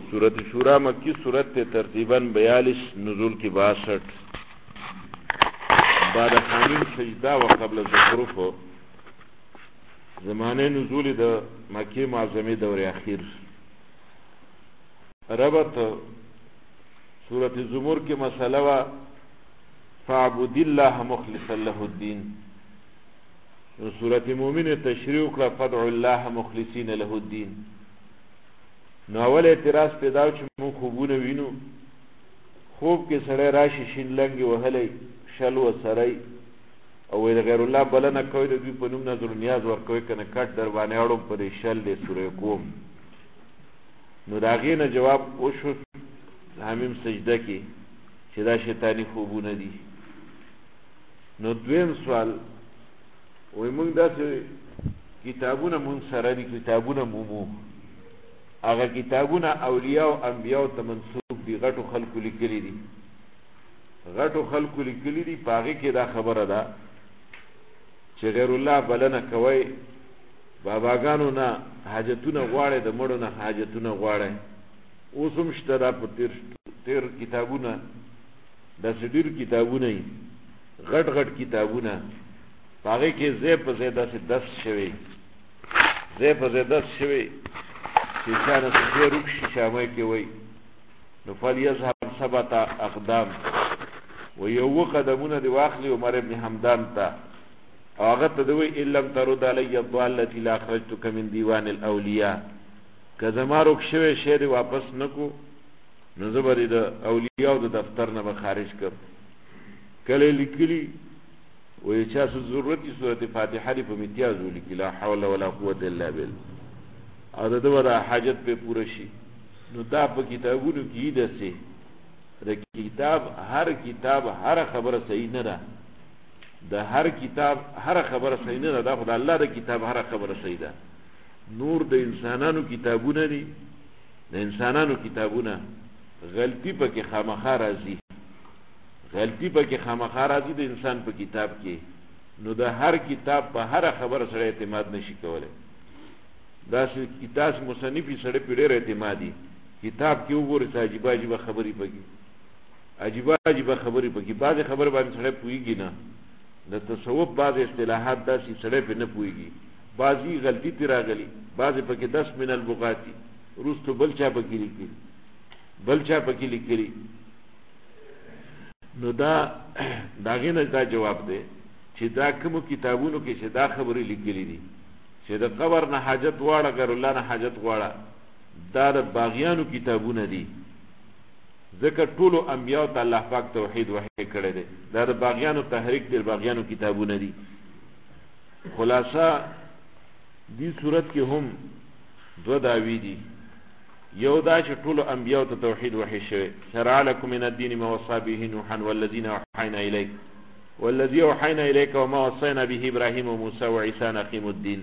سورت شورا مکی سورت ترتیباً 42 نزول کی 62 بعد حامیم سجدہ و قبل زخرف زمانه نزول د مکی معظمی دور اخیر ربط سورت زمر کی مسئلہ و فعبد اللہ مخلصا له الدین سورت مومن تشریع کړه فدع الله مخلصین له الدین. نو اول اعتراض پیداو چې مو خوبونه وینو خوب کې سړی راشي شین لنګي وهلی شل و سړی او د غیر الله بلنه کوي د دوی په نوم نظر نیاز ورکوي کنه کټ در باندې اړم پرې شل دی سورې کوم. نو د هغې نه جواب وشو حمیم سجده کې چې دا شیطاني خوبونه دي. نو دویم سوال وی مونږ داسې کتابونه مونږ سره دي کتابونه مومو هغه کتابونه اولیاء او انبیاء ته منسوب دي غټو خلکو لیکلي دي په هغې کې دا خبره ده چې غیر الله بلنه کوئ باباګانو نه حاجتونه غواړئ د مړو نه حاجتونه غواړئ. اوس هم شته دا په تیر کتابونه داسې ډېر کتابونه وي غټ کتابونه په هغې کې ځای په ځای داسې دس شوی چې چا نه څه روک شي شامه کې وایي نو فلیذهب 7 اقدام و یو قدمونه دی واخلي عمر ابن حمدان ته او هغه ته دوی ان لم ترد علی الضالة لاخرجتک من دیوان الاولیاء که زما روک شوی شی دی واپس نکو نو زه به د اولیاء د دفتر نه به خارج کړم. کله لیکلي وی چا څه ضرورت دي سورت فاتحه دی په امتیازو لیکي لا حول ولا قوت الا بالله او د دوه حاجت په پوره شي. نو دا په کتابونو کې دسه د کتاب هر خبره صحیح نه ده د هر کتاب هر خبره صحیح نه ده دا خدای الله د کتاب هر خبره صحیح ده. نور د انسانانو کتابونه دي د انسانانو کتابونه غلطی پکې خامخا راځي د انسان په کتاب کې. نو د هر کتاب په هر خبره سره اعتماد نشي کولای. دا کتاب مصنفي سره په ډېر اعتمادي کتاب کې وګورئ چې عجیب خبرې پکې بعضې خبره باندې سره پوهیږي نه د تصوف بعضې اصطلاحات داسې سره په نه پوهیږي بعضې غلطي ترې راغلي بعضې پکې 10 من البغاتي وروستو بل چا پکې لیکلي. نو دا داغې نه دا جواب دی چې دا کومو کتابونو کې چې دا خبرې لیکلي دي چې د قبر نه حاجت غواړه غیر الله نه حاجت غواړه دا د باغیانو کتابونه دي ځکه ټولو انبیاء ته الله پاک توحید وحی کړی دی دا د باغیانو تحریک دی باغیانو کتابونه دي. خلاصه دې صورت کې هم دو دعوی دي یو دا چې ټولو انبیاء ته توحید وحی شوی شرع لكم من الدین ما وصى به نوحا والذین اوحینا الیک والذی اوحینا الیک وما وصینا به ابراهیم وموسی وعیسی ان اقیموا الدین.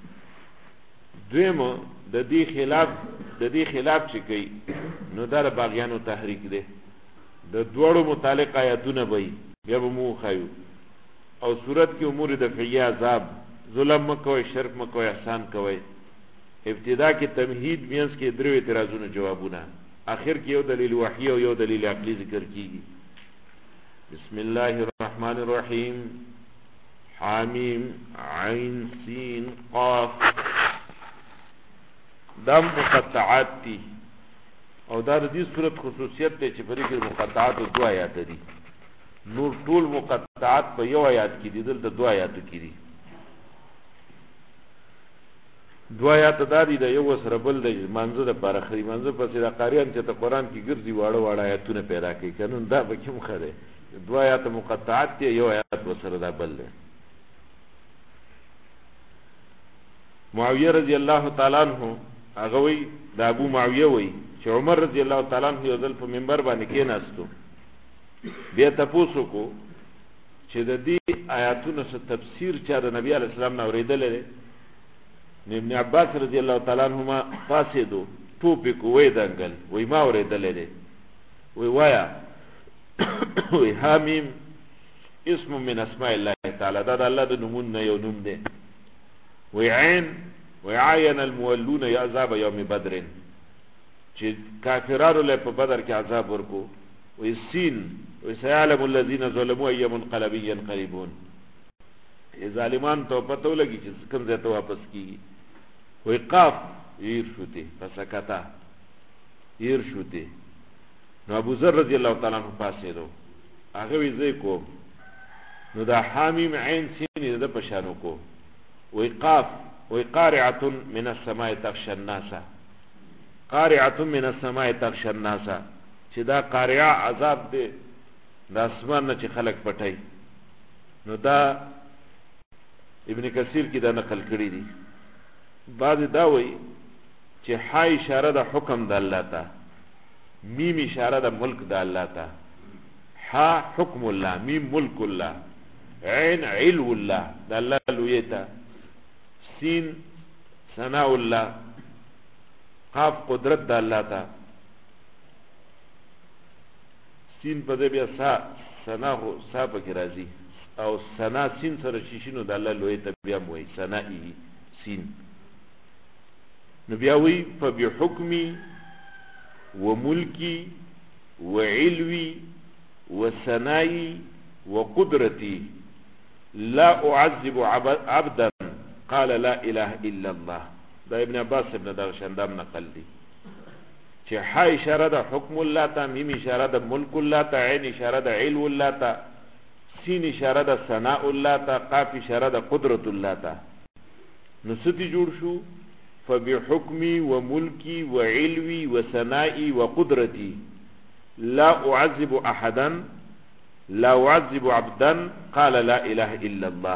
دویمه د دې خلاف چې کوي نو دا د باغیانو تحریک دی. د دوړو متعلق آیاتونه به بیا به مو خایو او صورت کې امور دفعیه عذاب ظلم مکوئ شرک مکوئ احسان کوئ. ابتدا کې تمهید مینس کې درو اعتراضونه جوابونه آخر کې یو دلیل وحی او یو دلیل عقلی ذکر کیږي. بسم الله الرحمن الرحیم حامیم عین سین قاف دا مقطعات دي او دا د دې صورت خصوصیت دی چې په دې کې مقطعات 2 آیات دي نور ټول مقطعات په یو آیات کې دي دلته 2 آیات کې دي. 2 آیات دا دي د یو سره بل د منځه د پارخري منځه پسې د قاریان چې ته قرآن کې ګرځي واړه آیاتونه پیدا کوي قانون دا به کوم خره 2 آیات مقطعات دي یو آیات وسره دا بل دی. معاویه رضی الله تعالی عنہ هغه وی د ابو معاویه وی چې عمر رضی الله تعالی عنہ یو ځل په منبر باندې کېناستو بیا تاسو کو چې د دې آیاتونو څخه تفسیر چا د نبی علی السلام نو اوریدل لري. ابن عباس رضی الله تعالی عنہما فاسدو ټوپې کوې دنګل وی ما اوریدل لري وی وایا وی حامیم اسم من اسماء الله تعالی دا د الله د نومونو یو نوم دی. وی عین وعاین المولون یعذاب یوم بدر چې کافرانو له په بدر کې عذاب ورکو وی سین وی سيعلم الذين ظلموا اي منقلب ينقلبون ظالمان ته پته ولګي چې کوم ځای ته واپس کیږي وی قاف ير شوته فسکتا ير شوته نو ابو ذر رضی الله تعالی عنہ پاسې دو هغه وی زې کو نو دا حامیم عین سین د پشانو کو وی قاف وی قارعه من السماء تخشى الناس قارعه من السماء تخشى الناس چې دا قارعه عذاب دی د اسمان نه چې خلق پټای نو دا ابن کثیر کی دا نقل کړی دی بعض دا وی چې ها اشاره د حکم د الله ته میم اشاره د ملک د الله ته ها حکم الله میم ملک الله عین علو الله د الله لویتا سین ثناء الله قاف قدرت د الله ته سین په دې بیا ثنا هو سا پکې راځي او ثنا سین سره شیشینو د الله لویتا بیا موي ثنائی سین نو بیا وی فبحکمی وملکی وعلوی وثنائی وقدرتی لا اعذب عبدا قال لا اله الا الله دا ابن عباس ابن دغشندام نقل دی چې ها اشاره د حکم الله ته میم اشاره د ملک الله ته عین اشاره د علم الله ته سین اشاره د ثناء الله ته قاف اشاره د قدرت الله ته نو ستې جوړ شو فبحكمي وملكي وعلوي وثنائي وقدرتي لا أعذب أحدا لا أعذب عبدا قال لا إله إلا الله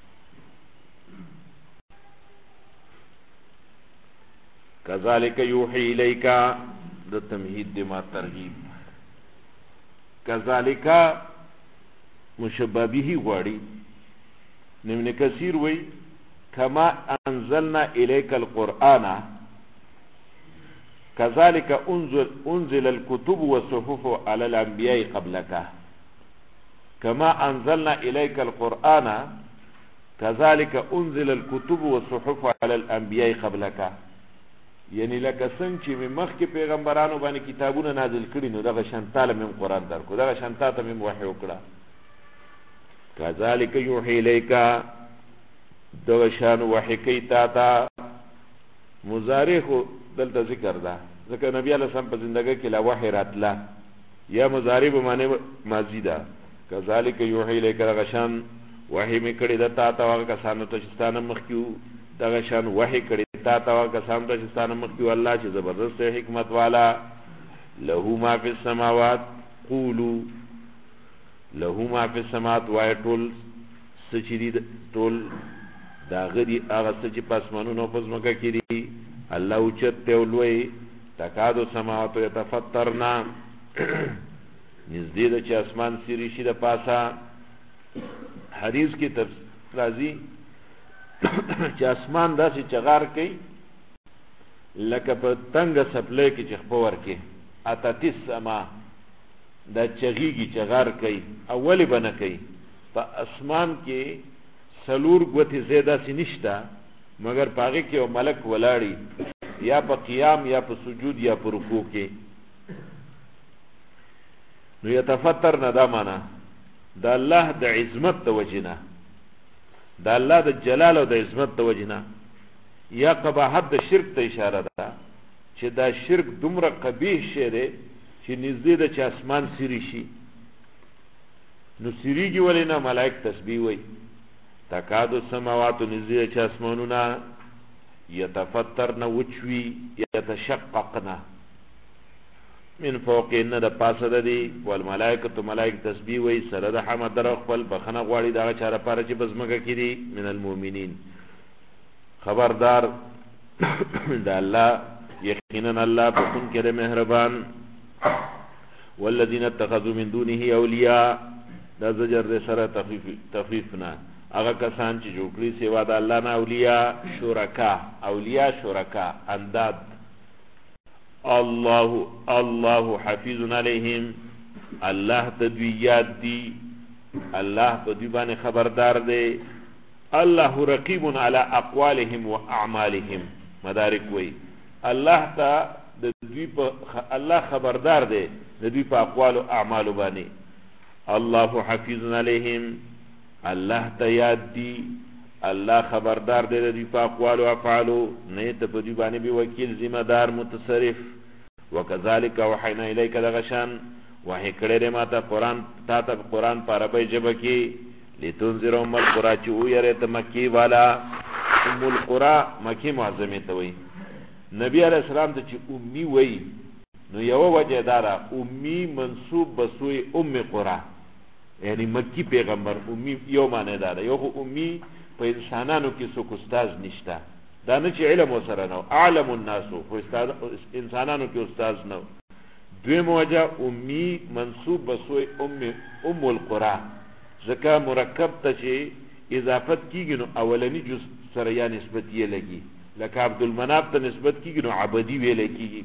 كذلك يوحي إليك ده تمهيد دي ما ترغيب كذلك مشبابه غواري ابن كثير وي كما أنزلنا إليك القرآن كذلك أنزل الكتب والصحف على الأنبياء قبلك كما أنزلنا إليك القرآن كذلك أنزل الكتب والصحف على الأنبياء قبلك یعنی لکه څنګه چې مخکې پیغمبرانو باندې کتابونه نازل کړي نو دغه شانتاله مم قرآن درکو دغه شانتاته مم وحی وکړه كذلك يوحي إليك دغه شان وحی کوي تا ته مضارع خو دلته ذکر ده ځکه نبی علیه السلام په زندګۍ کې لا وحی راتله یا مضارع به معنی ماضی ده كذلك يوحي إليك دغه شان وحی می کړي د تا ته هغه کسانو ته چې ستانه مخکیو دغه شان وحی کړي تا ته هغه کسانو ته چې ستانه مخکیو الله چې زبردست حکمت والا له ما فی السماوات قولوا له ما فی السماوات وای ټول سچری ټول دا غدي هغه چې پاسمانونو په ځمکه کې دي الله اوچته ولوي تکادو سماوات يتفطرنا نزدې د چې اسمان سری شي د پاسا حدیث کې راځي چې اسمان داسې چغار کوي لکه په تنګ سپلې کې چې خپور کې اتاتیس سما دا چغیږي چغار کوي اولی بنه کوي په اسمان کې سلور غوتی زیاده سی نشتا مگر پاگه که ملک ولاړی یا په قیام یا په سجود یا په رکوع کې نو یتفطر نه دا معنا دا الله د عظمت توجینا دا الله د جلال او د عظمت توجینا یا قباحت د شرک ته اشاره ده چې دا شرک دومره قبیح شی دی چې نږدې د چې اسمان سری شي نو سریږي ولې نه ملائک تسبیح وایي تکادو السماوات نزدې چې اسمانونه یتفطرن وچوي یتشققن من فوقهن د پاسه د دي والملائکه ملائک تسبیح وایي سره د حمد در خپل بخنه غواړي دغه چاره پاره چې بزمګه کړي من المؤمنین خبردار د الله یقینا الله بكون کړه مهربان والذین اتخذوا من دونه اولیاء دا زجر د سره تخفیفنا هغه کسان چې جوړ کړی سیوا د الله نه اولیاء شرکا انداد الله حفیظ علیهم الله تدویات دی الله په دې باندې خبردار دی الله رقیب علی اقوالهم و اعمالهم مدارک وی الله ته د دوی په الله خبردار دی د دوی په اقوال او اعمال باندې الله حفیظ علیهم الله ته یاد دی الله خبردار دی د دوی په اقوال او افعال نه ته په دوی باندې به وکیل ذمہ دار متصرف وکذالک وحینا الیک دغشان وحی کړه ما ته قران تا ته قران په عربی ژبه کې لتنذر ام القرى چې ويره ته مکی والا ام القرى مکی معظمه ته وای نبی علیہ السلام ته چې امی وای نو یو وجه دارا امی منسوب بسوی ام قرى یعنی مکی پیغمبر امی یو معنی دارا یو امی په انسانانو کې څوک استاد نشتا دا نه چې علم وسره نو اعلم الناس خو استاد انسانانو کې استاد نو دوی موجه امی منسوب بسوی ام القرى ځکه مرکب ته چې اضافت کیږي نو اولنی جز سره یا نسبت یې لګي لکه عبدالمناف ته نسبت کیږي نو عبدی ویل کیږي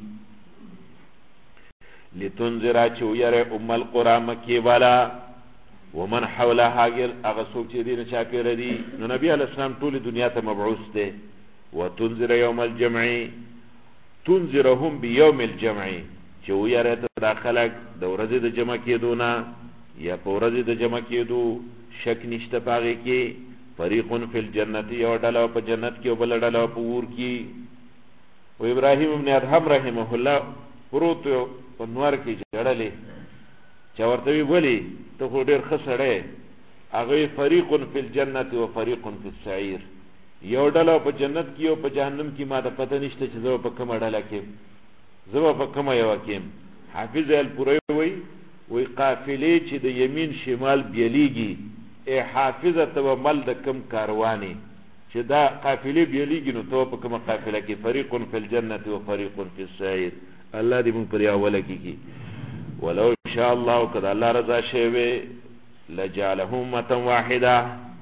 لتنذر چې ويره ام القرى مکی والا ومن حولها غير هغه څوک چې دین چا پیری دي نو نبی علیہ السلام ټول دنیا ته مبعوث دی وتنذر يوم الجمع تنذرهم بيوم الجمع چې ويره ته داخله د ورځې د جمع کېدو نه یا په ورځې د جمع کېدو شک نشته پاږي کې فریق فی الجنت یو ډله په جنت کې او بل ډله په ور کې او ابراهیم ابن ادهم رحمه الله پروت په نور کې جړلې چا ورته ویلي ته خو ډېر ښه سړی هغه فریق فی الجنت و فریق فی السعیر یو ډله په جنت کې او په جهنم کې ما ته پته نشته چې زه په کومه ډله کې زه په کومه یو کې حافظ الپوری وی قافلې چې د یمین شمال بیلیږي ای حافظه تو مل د کم کاروانی چې دا قافلې بیلیږي نو تو په کومه قافله کې فریق فی الجنت و فریق فی السعیر الله دې مونږ پر یاوله کیږي ولو شاء الله قد الله رضا شوی لجعلهم امه واحده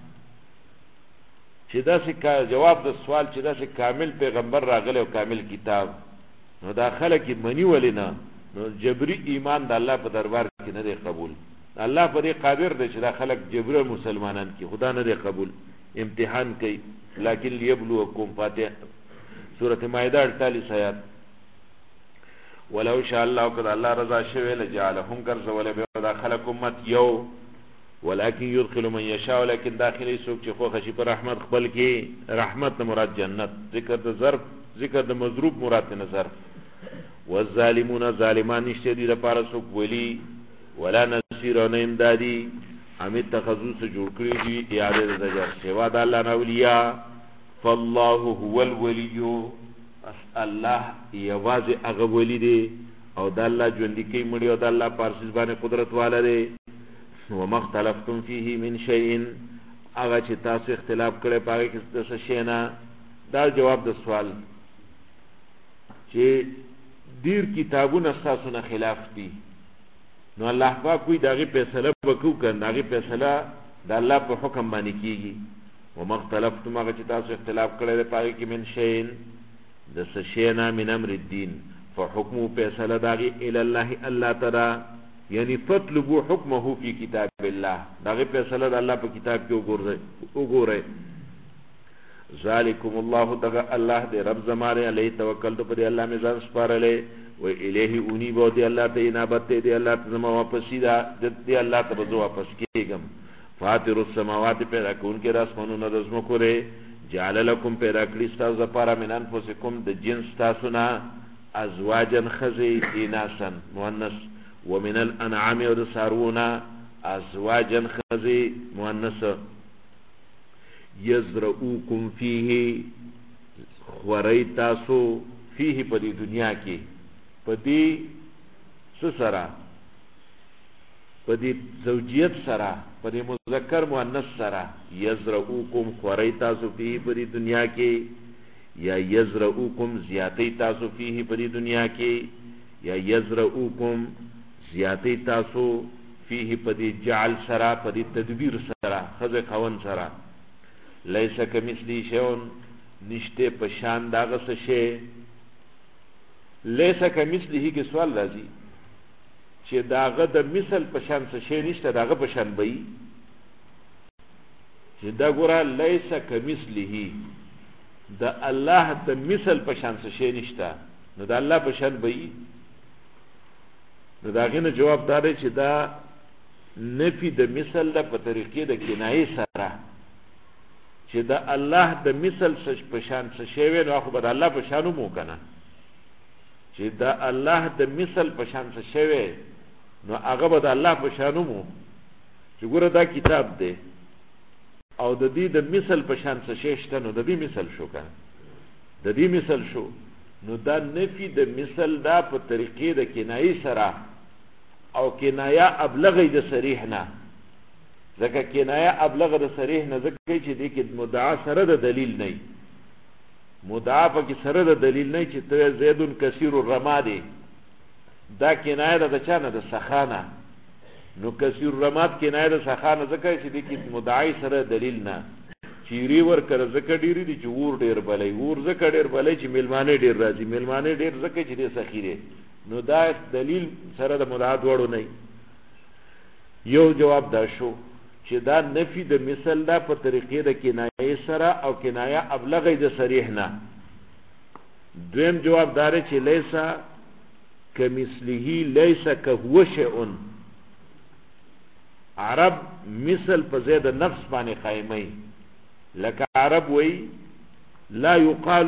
چې دا څه جواب د سوال چې دا څه کامل پیغمبر راغلی او کامل کتاب نو دا خلک منی ولینا نو جبری ایمان د الله په دربار کې نه دی قبول الله پر قادر دی چې دا خلک جبری مسلمانان کې خدا نه دی قبول امتحان کوي لکن لیبلوکم فاتحه سورۃ مائده 48 آیات ولو شاء الله قد الله رضا شوی لجعلهم كرزول به دا خلق امت یو ولكن يدخل من يشاء ولكن داخلي سوق چې خو خشي پر رحمت خپل کې رحمت مراد جنت ذکر د ظرف ذکر د مضروب مراد نه ظرف والظالمون ظالمان نشته دي لپاره سوق ولی ولا نصير نه امدادي امید تخصص جوړ کړی دي اعاده د ځای سیوا د الله اولیاء فالله هو الولي الله یوازې هغه ولی دی او د الله ژوند کې مړی او د الله پارسیز باندې قدرت والا دی وما اختلفتم فيه من شيء هغه چې تاسو اختلاف کړی پاره کې څه شي نه دا جواب د سوال چې ډیر کتابونه تاسو نه خلاف دي نو الله پاک کوئی داغه فیصله وکړو کنه داغه فیصله د الله په حکم باندې کیږي وما اختلفتم هغه چې تاسو اختلاف کړی پاره کې من شيء د سشینا من امر الدین فحکمو فیصله داغی الالله اللہ تعالی یعنی فطلبو حکمه فی کتاب اللہ داغی فیصله دا اللہ پا کتاب کی اگوره ذالکم اللہ تغا اللہ دے رب زمانے علیہ توکل تو پدی اللہ میزان سپار لے و الیہ انیبو دی اللہ تا انابت دی اللہ تا زمان واپسی دی اللہ تا بزو واپس کیگم فاتر السماوات پیدا کون کے راسمانو ندزمو کرے جعل لكم پیدا کړی تاسو لپاره من انفسکم د جنس تاسو نه ازواجا خزی اناسا مؤنث ومن الانعام والسارونا ازواجا خزی مؤنث یزرؤکم فیه خوری تاسو فیه په دې دنیا کې په دې سره په دې زوجیت سره په دې مذکر مؤنث سره یزرؤکم خوری تاسو فيه په دې دنیا کې یا یزرؤکم زیاتی تاسو فيه په دې دنیا کې یا یزرؤکم زیاتی تاسو فيه په دې جعل سره په دې تدبیر سره خزه خوان سره لیس کمثلی شیء نشته په شان داغه څه شی لیس کمثله کې سوال راځي چې داغه د مثل په شان څه شی نشته داغه په شان وي چې دا ګوره لیس کمثله د الله د مثل په شان څه شی نشته نو دا الله په شان به نو دا غینه جواب دار چې دا نفي د مثل د په طریقې د کنایې سره چې دا الله د مثل په شان څه شی وي نو خو به الله په شانو مو کنه چې دا الله د مثل په شان څه شی وي نو هغه به د الله په شانو مو چې ګوره دا کتاب دی او د دې د مثل په شان څه شی شته نو د دې مثل شو کنه د دې مثل شو نو دا نفي د مثل دا په طریقې د کنایې سره او کنایه ابلغ د صریح نه ځکه کنایه ابلغ د صریح نه ځکه چې دې کې مدعا سره د دلیل نه مدعا په کې سره د دلیل نه چې ته زیدون کثیر الرماد دا کنایه د چا نه د سخانه نو کثیر الرماد کنایه د سخانه ځکه چې دې کې مدعا سره دلیل نه چیری ور کړ ځکه ډیری دي چې ور ډیر بلې ور ځکه ډیر بلې چې ملمانه ډیر راځي ملمانه ډیر ځکه چې دې سخیره نو دا دلیل سره د مدعا وړو نه یو جواب دا شو چې دا نفي د مثل دا په طریقې د کنایه سره او کنایه ابلغ د صریح نه دویم جواب دار چې لیسا کمثله لیسا کهو شیء عرب مثل په زید نفس باندې قائمه لکه عرب وی لا يقال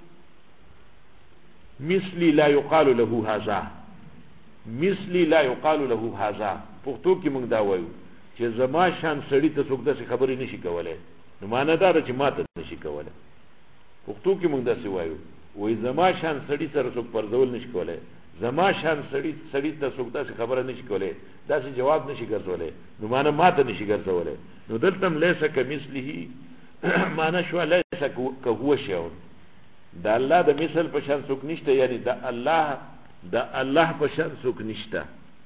مثلی لا يقال له هذا مثلی لا يقال له هذا پښتو کې موږ دا وایو چې زما شان سړی ته څوک داسې خبرې نشي کولای نو معنی دا ده چې ما ته نشي کولای پښتو کې موږ داسې وایو وای زما شان سړی سره څوک پرځول نشي کولای زما شان سړی ته څوک داسې خبره نشي کولای داسې جواب نشي ګرځولای نو معنی ما ته نشي ګرځولای نو دلته لیس کمثله معنی شو لیس کهو شیء دا الله د مثل په شان څوک نشته یعنی دا الله په شان څوک نشته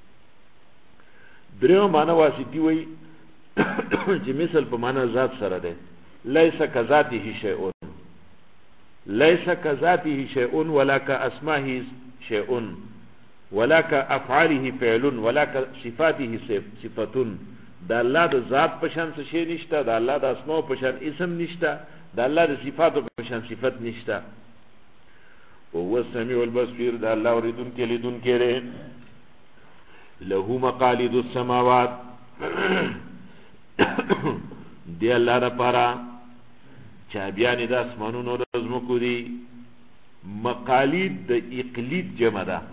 دریو معنی واسطي وي چې مثل په معنی ذات سره ده ليس كذاته شيء ليس كذاته شيء ولا كاسمائه شيء ولا كافعاله فعل ولا كصفاته صفه دا الله د ذات په شان څه شی نشته دا الله د اسماء په شان اسم نشته دا الله د صفات په شان صفت نشته او هو السميع البصير دا الله اوریدون کې لیدون کې له مقاليد السماوات دی الله لپاره چا بیان د اسمانونو د زمکو دي مقالید د اقلید جمع ده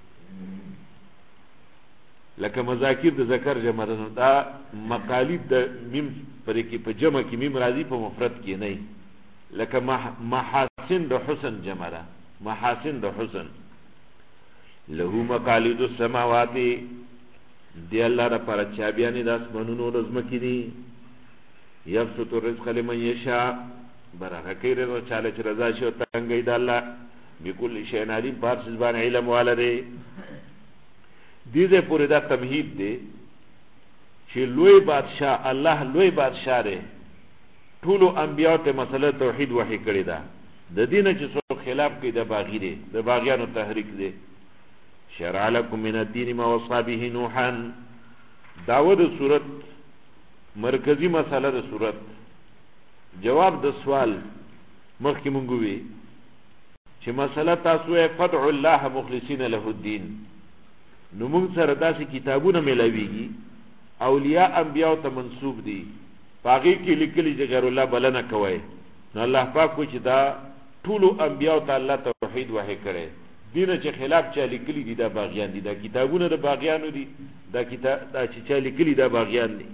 لکه مذاکر د ذکر جمع ده دا مقالید د میم پرې کې په جمع کې میم راځي په مفرد کې نه لکه محاسن د حسن جمع ده محاسن د حسن له مقالید السماوات دی الله را پر چا بیان د اسمانونو د زمکې دي یبسط الرزق لمن یشاء برکه کوي نو چاله چې رضا شي او تنګي د الله بكل شيء علیم پارس زبان علم والده دې دې پورې دا تمهید دی چې لوی بادشاہ الله لوی بادشاہ دی ټول انبیاء ته مسله توحید وحی کړی دا د دینه چې څو خلاف کوي د باغی دی د باغیانو تحریک دی شرع لكم من الدين ما وصى به نوحا داود صورت مرکزی مسله د صورت جواب د سوال مخکې مونږ وی چې مسله تاسو یې فدع الله مخلصین له الدين نو موږ سره داسې کتابونه ملاویږي اولیاء انبیاء ته منسوب دي باقي کې لیکلي چې غیر الله بلنه کوي نو الله پاک کو چې دا ټول انبیاء ته الله توحید وحی کړي دینه چې خلاف چا لیکلي دي دا باغیان دي دا کتابونه د باغیانو دي دا کتاب دا چې چا لیکلي دا باغیان دي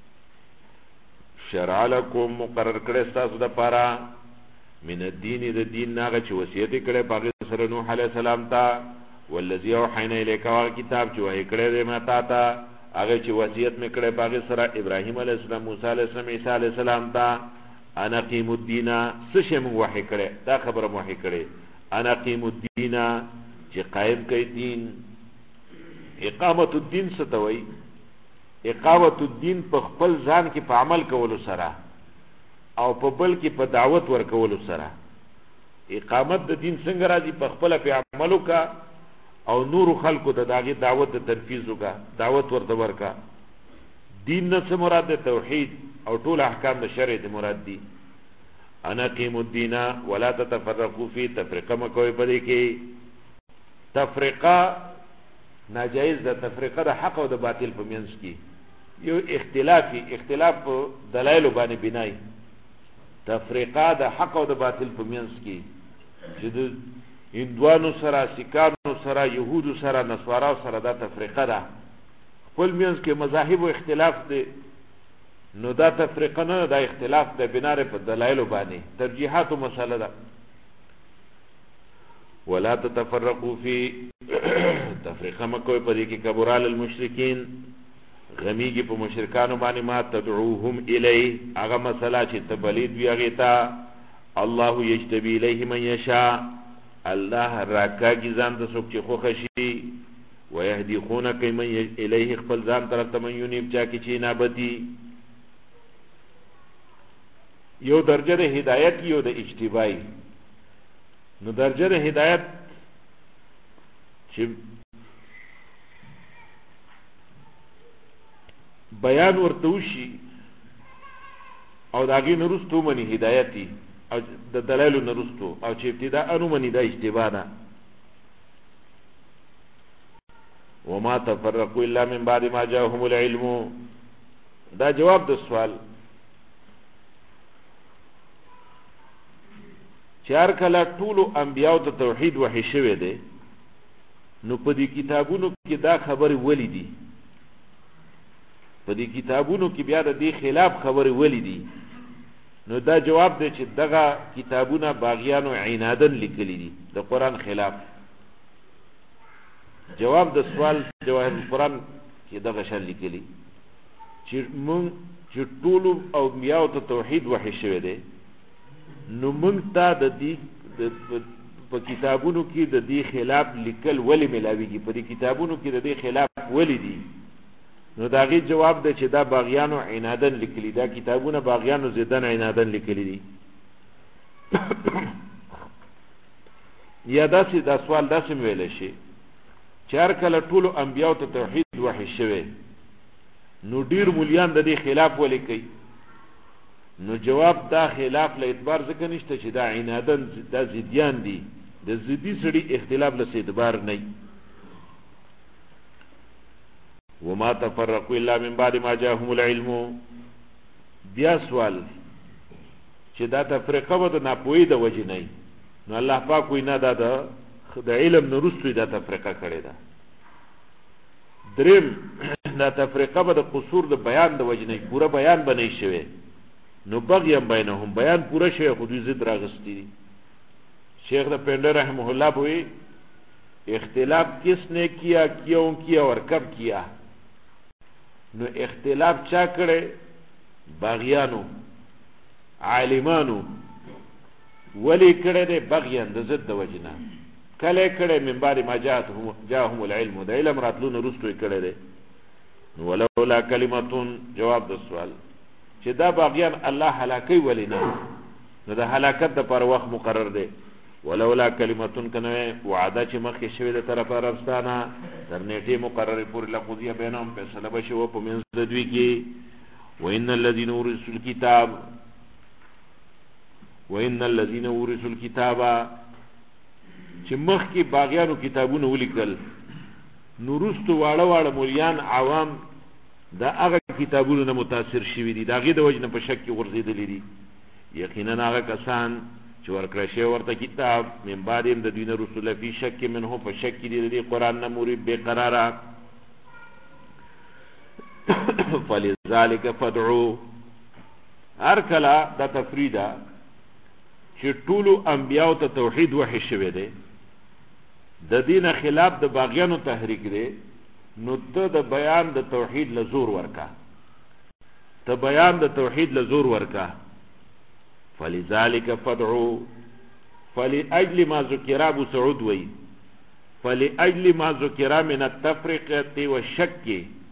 شرع لكم مقرر کړی تاسو د پاره من الدين د دین ناغه چې وصیت کړي باغ سره نوح علی السلام ته والذي اوحينا اليك کتاب چې وحی کړی دی ما تا ته هغه چې وصیت مې کړی باغ سره ابراهیم علی السلام موسی علی السلام عیسی علی السلام ته انا قیم الدین څه شی مې وحی کړی دا خبره مې وحی کړی انا قیم الدین چې قائم کړي دین اقامت الدین څه ته وایي اقامت الدین په خپل ځان کې په عمل کولو سره او په بل کې په دعوت ورکولو سره اقامت د دین څنګه راځي په خپل په عملو کا او نور خلقو ته داغه دعوت ته تنفیذ وکا دعوت ورته ورکا دین نه څه مراد ده توحید او ټول احکام د شریعت مراد دي انا قیم الدین ولا تتفرقوا فی تفرقه مکوئ پدې کې تفریقه ناجایز ده. تفریقه د حق او د باطل په منځ کې یو اختلاف په دلایل باندې بنای. تفریقه د حق او د باطل په منځ کې چې د هندوانو سره، سیکانو سره، یهودو سره، نصاراو سره دا تفریقه ده. خپل منځ کې مذاهب او اختلاف دی، نو دا تفریقه نه، دا اختلاف ده بنار په دلایل باندې، ترجیحات او مسله ده. ولا تتفرقوا فی تفریقه مکوئ په دې کې کبرال المشرکین غمیږي په مشرکانو باندې ما تدعوهم الی هغه مسله چې تبلید وی هغه ته الله یجتبی الیه من یشاء الله راکاږي ځان ته څوک چې خوښ شي ويهدي خونک من الیه خپل ځان طرف ته من یونیب چا کې چې نابتی. یو درجه د هدایت یو د اجتبای. نو درجه د هدایت چې بیان ورته وشي او د هغې نه وروسته ومني هدایتي او د دلایلو نه وروسته، او چې ابتداء ومني دا اشتباه ده. وما تفرقوا الا من بعد ما جاءهم العلم، دا جواب د سوال. چار کله ټولو انبیاو ته توحید وحی شوی دی، نو په دې کتابونو کې دا خبرې ولې دي؟ په دې کتابونو کې بیا د دې خلاف خبرې ولې دي؟ نو دا جواب دی چې دغه کتابونه باغیانو عنادن لیکلي دي د قرآن خلاف. جواب د سوال جواهر القرآن کې دغه شان لیکلي چې مونږ چې ټولو انبیاو ته توحید وحی شوی دی، نو مونږ ته د دې په کتابونو کې د دې خلاف لیکل ولې ملاویږي؟ په دې کتابونو کې د دې خلاف ولې دي؟ نو دا غي جواب دی چې دا باغیانو عنادن لیکلي، دا کتابونه باغیانو زیدن عنادن لیکلي دي. یا داسې دا سوال داسې ویلی شي چې هر کله ټولو انبیاو ته توحید وحی شوی، نو ډیر مولیان د دې خلاف ولې کوي؟ نو جواب دا خلاف له اعتبار ځکه نشته چې دا عنادن دا ضدیان دي، د ضدي سړي اختلاف له اعتبار نه. وما تفرقوا الا من بعد ما جاءهم العلم. بیا سوال چې دا تفریقه به د ناپوهۍ د وجې نه، نو الله پاک وایي نه، دا د علم نه وروسته دا تفریقه کړې ده. دریم دا تفریقه به د قصور د بیان د وجې نه، پوره بیان به نه شوی، نو بغیم بینهم بیان پوره شوی خو دوی ضد راغستی دي. شیخ د پنڈر رحمه اللہ بوئی اختلاف کس نے کیا، کیوں کیا اور کب کیا؟ نو اختلاف چا کړي؟ باغیانو عالمانو. ولی کړي دی؟ بغیان د ضد د وجنه. کله کړي؟ من بعد ما جاءهم العلم، د علم راتلو نه وروسته یې کړي دی. ولولا کلمتون، جواب د سوال چې دا باغیان الله هلاکوي ولې نه؟ نو د هلاکت دپاره وخت مقرر دی. ولولا کلمتون کنه وعده چې مخکې شوې د طرفه ربستانه تر نیټې مقررې پورې لقضیه بینهم، فیصله به شوه په منځ د دوی کې. وان الذین ورثوا الکتاب، وان الذین ورثوا الکتاب، چې مخکې باغیانو کتابونه ولیکل، نو وروسته واړه واړه مولیان عوام دا هغه کتابونو نه متاثر شوي دي، د هغې د وجې نه په شک کې غورځېدلي دي. یقینا هغه کسان چې ورکړی شوی ورته کتاب من بعدهم د دوی نه رسول فی شک منه، په شک کې دي د دې قرآن نه مرید بې قراره. فلذلک فدعو، هر کله دا تفریده چې ټولو انبیاو ته توحید وحی شوی دی، د دې نه خلاف د باغیانو تحریک دی، نو ته د بیان د توحید له زور ورکا، ته بیان د توحید له زور ورکا. فلذلك فدعو، فلأجل ما ذكر ابو سعود وی، فلأجل ما ذكر من التفرقة والشك،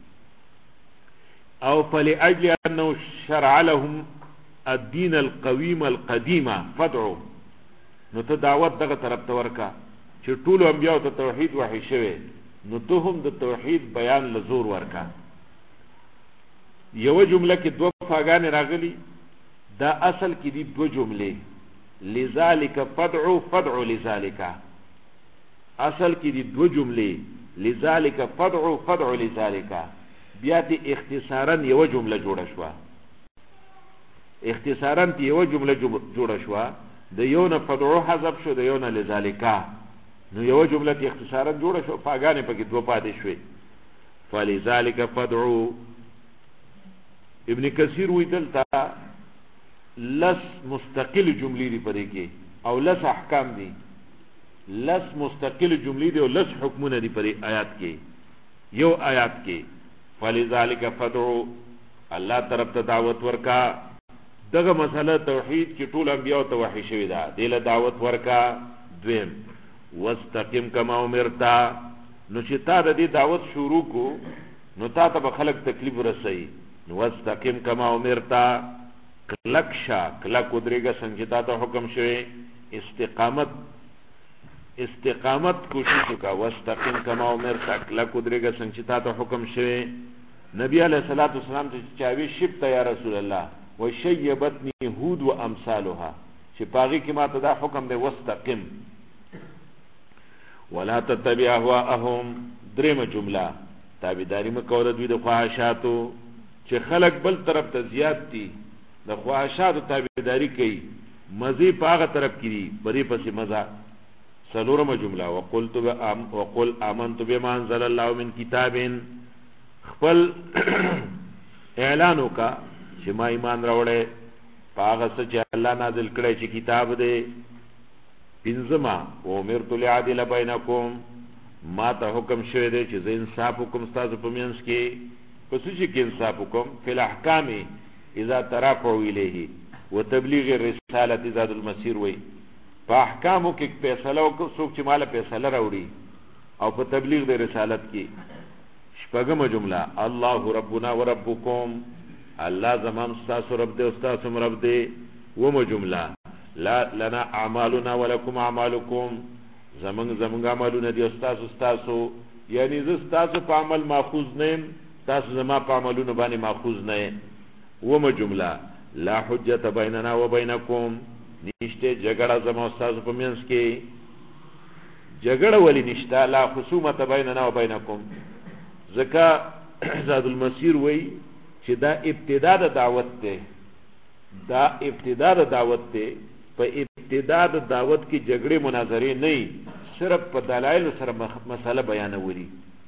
او فلأجل انه شرع لهم الدين القويم القديم فدعو. نو ته دعوت دغه طرف ته ورکا چې ټولو انبیاء ته توحید وحی شوی، نو ته هم د توحید بیان له زور ورکا. یو جمله کې دوه فاګانې راغلي، دا اصل کې دي دو جملې، لذالک فدعو، فدعو لذالک. اصل کې دي دو جملې لذالک فدعو لذالک بیا تی اختصارا یو جمله جوړه شو اختصارا تی یو جمله جوړه شو د یو نه فدعو حذف شو د یو نه لذالک نو یو جمله تی اختصارا جوړه شو پاګانې پکې دو پاتې شوې فلذالک فدعو ابن کثیر وی دلته لس مستقل جملې دی پرې کې او لس احکام دي لس مستقل جملې دي او لس حکمونه دي پرې آیات کې یو آیات کې فلذالک فدعو الله طرف ته دعوت ورکا دغه مسله توحید کې ټول انبیاء ته وحی شوی دا دله دعوت ورکا دویم واستقم کما امرتا نو چې تا د دې دعوت شروع کو نو تا ته به خلق تکلیف رسي نو واستقم کما امرتا کلکشا کلک ودرېګه څنګه تا ته حکم شوی استقامت کوشش وکا واستقم کما امرتا کلک ودرېګه څنګه تا ته حکم شوی نبی علیہ الصلوۃ والسلام ته چاوي شبت یا رسول الله وشيبتني هود وامثالها چې پاغي کې ماته دا حکم دی واستقم ولا تتبع اهواءهم دریم جمله تابعداري مکول دوی د خواهشاتو چې خلق بل طرف ته زیات دي د خواهشاتو تابعداري کوي مزي پاغه طرف کړي بری پسې مزه سلورم جمله وقل آمنت بما انزل الله من کتاب خپل اعلان وکا چې ما ایمان راوړې پاغه چې الله نازل کړی چې کتاب دی پنځما امرت لعدل بینکم ما ته حکم شوی دی چې زه انصاف وکم تاسو په منځ کې پس چې انصاف وکم فی الاحکام اذا ترافعوا الیه وتبلیغ الرساله زاد المسیر وی په احکامو کې فیصله وکړو څوک چې مال فیصله راوړي او په تبلیغ د رسالت کې شپږم جمله الله ربنا وربکم الله زمان استاسو رب دے استاسو رب دے وم جمله لا لنا اعمالنا ولكم اعمالكم زمنگ عملونه دی استاسو یعنی ز استاسو په عمل ماخوذ نیم تاسو زما په عملونه باندې ماخوذ نه وم جمله لا حجت بیننا وبینکم نشته جګړه زما استاسو په منځ کې جګړه ولی نشته لا خصومت بیننا وبینکم زکا زاد المسیر وی چې دا ابتدا د دعوت ته دا ابتدا د دعوت ته په ابتدا د دعوت کې جګړې مناظرې نه صرف په دلایل سره مسله بیانولي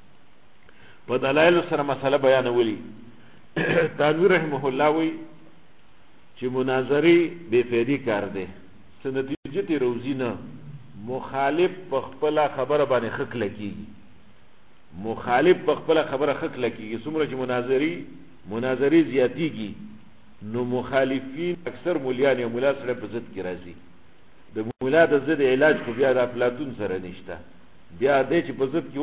په دلایل سره مسله بیانولي تنویر رحمه الله وی چې مناظرې بے فایده کار دی څه نتیجه ته روزي نه مخالف په خپل خبره باندې حق لکېږي مخالف په خپل خبره حق لکېږي څومره چې مناظرې زیاتیږي نو مخالفین اکثر مولیان یا مولا سره په ضد کې راځي د مولا د ضد علاج خو بیا د افلاطون سره نشته بیا دې چې په ضد کې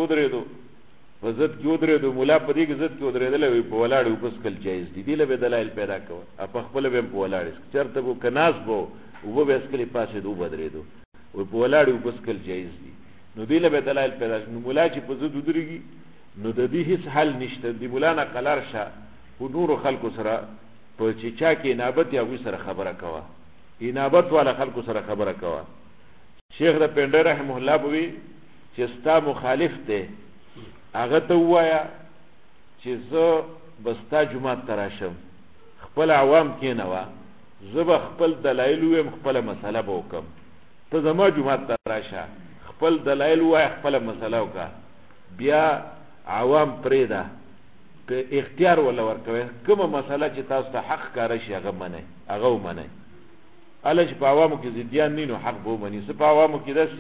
ودرېدو مولا په دې کې ضد کې ودرېدل وي په ولاړ وبس کل جایز دي دله به دلایل پیدا کوي په خپل به په ولاړ چرته وو کناس وو وو به اسکلی پاسې دو بدرېدو او په ولاړ وبس کل جایز دي نو دله به دلایل پیدا نو مولا چې په ضد ودرېږي نو د دې هیڅ حل نشته دی مولا نه قلار شه په نور خلکو سره په چې چا کې انابت یا وی سره خبره کوا انابت والا خلکو سره خبره کوا شیخ د پنډر رحمه الله بوي چې ستا مخالف ته هغه ته وایا چې زه بستا جمعه تراشم خپل عوام کې نه وا زه خپل دلایل ویم خپل مسله به وکم ته زما جمعه تراشه خپل دلایل وای خپل مسله وکا بیا عوام پریدا په اختیار ولا ورکوي کومه مسله چې تاسو ته حق کار شي هغه منه هغه منه الج په عوامو کې زیدیان نینو حق بو منی سه په عوامو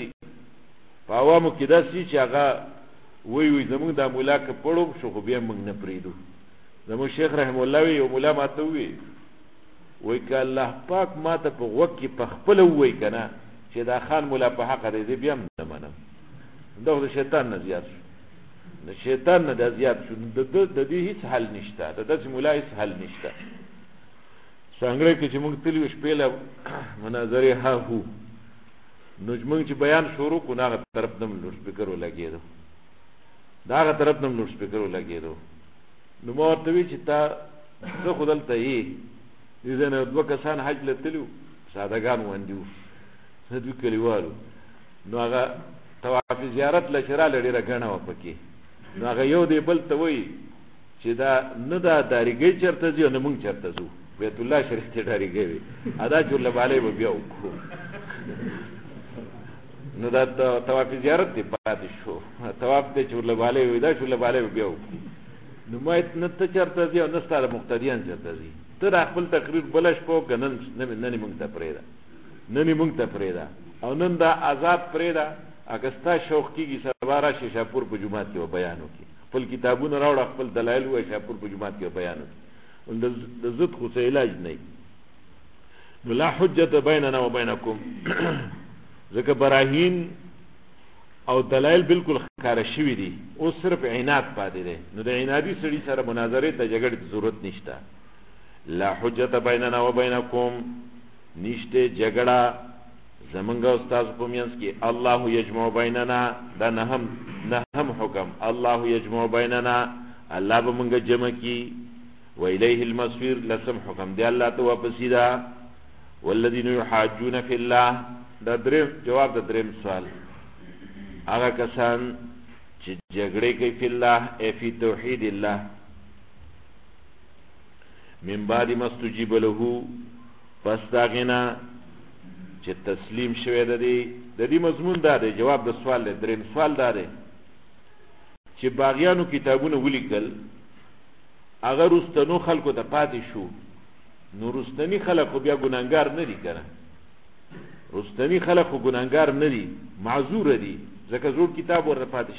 کې داسي چې هغه وی زمونږ د مولا ک پړو شو خو بیا موږ نه پریدو زمو شیخ رحم الله وی او مولا ماته وی ک الله پاک ماته په وکی په خپل وی کنه چې دا خان مولا په حق دی بیا نه منم دا شیطان نه زیات د شیطان نه د زیات شو د دې هیڅ حل نشته د دې مولا هیڅ حل نشته څنګه کې چې موږ تلو شپې له مناظره ها هو نو موږ چې بیان شروع کو نه طرف نم لور سپیکر ولګیدو داغه طرف نم لور سپیکر ولګیدو نو مو ورته وی چې تا زه خدلته یې دې نه دوه کسان حج لتلو سادهګان وندیو دوی کلیوالو نو هغه طواف زیارت لشرا لړي رغنه و پکې نو هغه یو دی بل ته وای چې دا نه دا داریږي چرته ځو نه مونږ چرته ځو بیت الله شریف ته داریږي ادا چول باندې به بیا وکړو نو دا طواف زیارت دی پاتې شو طواف ته چول باندې وای دا چول باندې بیا وکړو نو مې نه ته چرته ځو نه ستاره مقتدیان چرته ځي ته خپل تقریر بلش کو غنن نه مونږ ته پرېدا نه مونږ ته پرېدا او نن دا آزاد پرېدا اگستا شوق کیږي سبارا شیشاپور په جمعات کې بیان وکړي خپل کتابونه راوړ خپل دلایل و شیشاپور په جمعات کې بیان وکړي د زد خو څه علاج نه نو لا حجت بیننا و بینکم ځکه براهین او دلایل بالکل ښکار شوي دي او صرف عناد پاتې دي نو د عنادي سړي سره مناظره ته جګړې ضرورت نشته لا حجت بیننا و بینکم نشته جګړه زمونږ استاد په میانس کې الله یجمع بیننا دا نهم حکم الله یجمع بیننا الله به مونږ جمع کی و الیه المصیر لسم حکم دی الله ته واپس دا والذین یحاجون فی الله دا دریم جواب د دریم سوال هغه کسان چې جګړه کوي فی الله ای فی توحید الله من بعد ما استجیب له پس دا غنا چې تسلیم شوی د دې مضمون دا دی جواب د سوال دی دریم سوال دا دی چې باغیانو کتابونه ولیکل هغه رستنو خلکو ته پاتې شو نو رستنی خلکو بیا ګناهګار نه دي کنه رستنی خلکو ګناهګار نه دي معذور دي ځکه زوړ کتاب ورته پاتې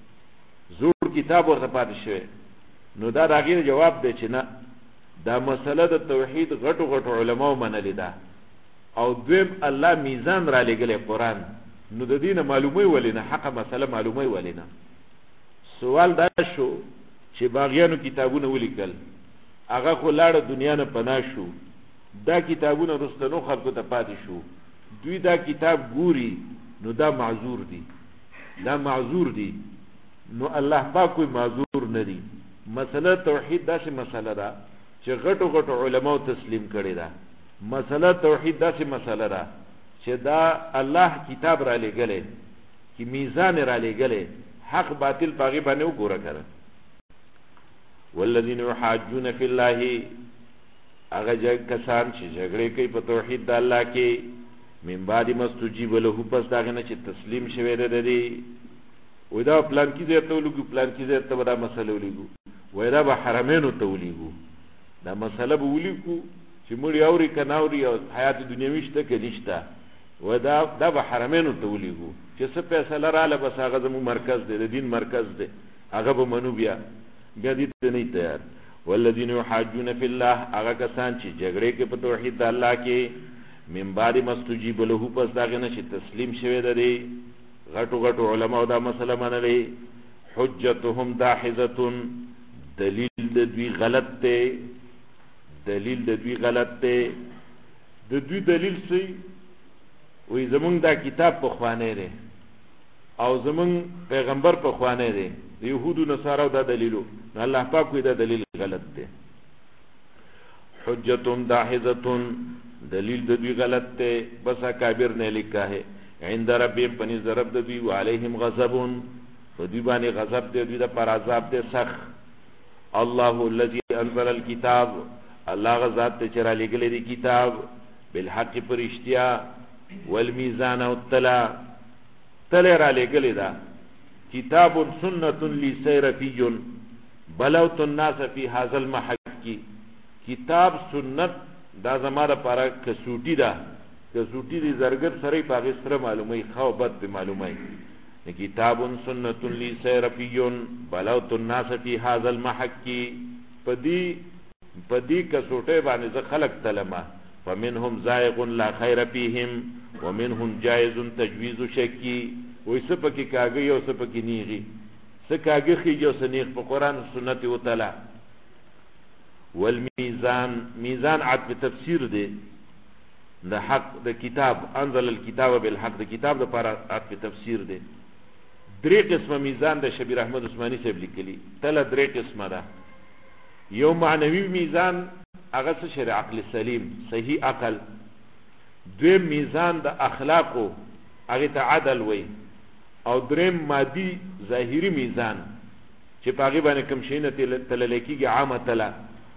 شوی نو دا راغی جواب دی چې نه دا مسله د توحید غټو علماو منلې ده او دویم الله میزان را لګلې قرآن نو د دینه معلومه ولینا حق مسله معلومه ولینا سوال دا شو چې باغیانو کتابونه ولیکل هغه خو لاړه دنیا نه پناه شو دا کتابونه رستنو خلکو ته پاتې شو دوی دا کتاب ګوري نو دا معذور دي نو الله پاک کوئی معذور نه دي مسله توحید داسې مسله ده چې غټو علماو تسلیم کړي ده مسله توحید داسې مسله ده چې دا الله کتاب را لګلې چې میزان را لګلې حق باطل پاغي باندې وګوره کړه والذین یحاجون فی الله هغه کسان چې جګړه کوي په توحید د الله کې من بعد ما استجیب له پس دا غنه چې تسلیم شوی دی وای دا پلان کې زه ته دا مسله ولګو وای دا به حرمینو ته ولګو دا مسله به ولیکو چې مړی اوري کناوري او حیات دنیوي شته کې نشته و دا به حرمینو ته ولګو چې څه فیصله رااله بس هغه زموږ مرکز دی د دین مرکز دی هغه به منو بیا دې ته نه تیار والذین یحاجون فی الله هغه کسان چې جګړه کوي په توحید د الله کې من بعد ما استجیب له پس دا غنه چې تسلیم شوی دی غټو علماء دا مسله منلې حجتهم داحزه دلیل د دوی غلط دی د دوی دلیل سي وې زمونږ دا کتاب په خوانه دی او زمونږ پیغمبر په خوانه دی د يهودو نصارو دا دلیلو الله پاک وې دا دلیل غلط دی حجتهم داحزه دلیل د دوی غلط دی بس کابر نه لیکا ہے عند ربهم پنځ ضرب د دوی علیهم غضب په دوی باندې غضب دی دوی د پر عذاب دی سخت الله الذي انزل الكتاب الله غزاد ته چر علی گلی دی کتاب بالحق فرشتیا والمیزان والتلا تل را لګلی دا کتاب سنت لسیرفی بلوت الناس فی هذا المحق کتاب سنت دا زماره پارا کسوټی دا کسوټی دی زرګر سره پاغه سره معلومه خو بد به معلومه کتاب سنت لسیرفی بلوت الناس فی هذا المحق پدی کسوټه باندې ز خلق تلما فمنهم زائغ لا خیر فیهم ومنهم جائز تجویز شکی وې سپکی کاږي او سپکی نیغي سکاږي خيږي او سنیغ په قران او سنت او تعالی والمیزان میزان عطف تفسیر دی د حق د کتاب انزل الكتاب بالحق د کتاب د پر عطف تفسیر دی درې قسمه میزان د شبیر احمد عثماني صاحب لیکلي تل درې قسمه ده یو معنوي میزان هغه څه شرع عقل سلیم صحیح عقل دوی میزان د اخلاقو هغه ته عدل وای او دریم مادي ظاهري میزان چې پاغي باندې کوم شي نه تلل کېږي عامه تله.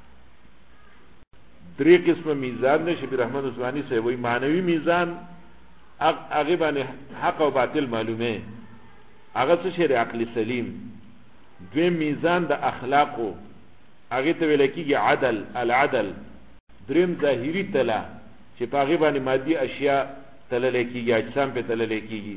درې قسمه میزان دی شبیر احمد عثماني صاحب وایي معنوي میزان هغه باندې حق او باطل معلومه، هغه څه شی عقل سلیم. دویم میزان د اخلاقو، هغه ته ویل کېږي عدل، العدل. دریم ظاهري تله چې پاغي باندې مادي اشیاء تلل کېږي، اجسام په تلل کېږي.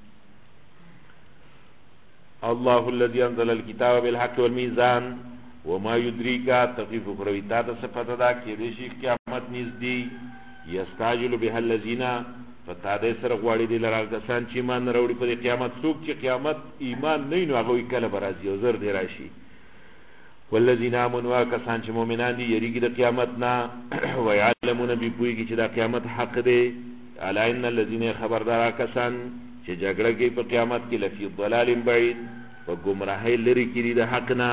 الله الذي انزل الكتاب بالحق والميزان وما يدريك تخفيف اخروی تا ته صفت ادا کېدې شي قیامت نږدې. یستعجل بها الذين فتا دې سره غواړي دي لرال کسان چې ایمان نه وروړي په قیامت. څوک چې قیامت ایمان نه نو هغه کله برازي او زر دی راشي. والذین آمنوا کسان چې مؤمنان دي یریږي د قیامت نه ويعلمون بپويږي چې دا قیامت حق دی. الا ان الذين خبردار کسان چې جګړه کوي په قیامت کې لفي ضلال بعید په گمراهۍ لري کړي د حق نه.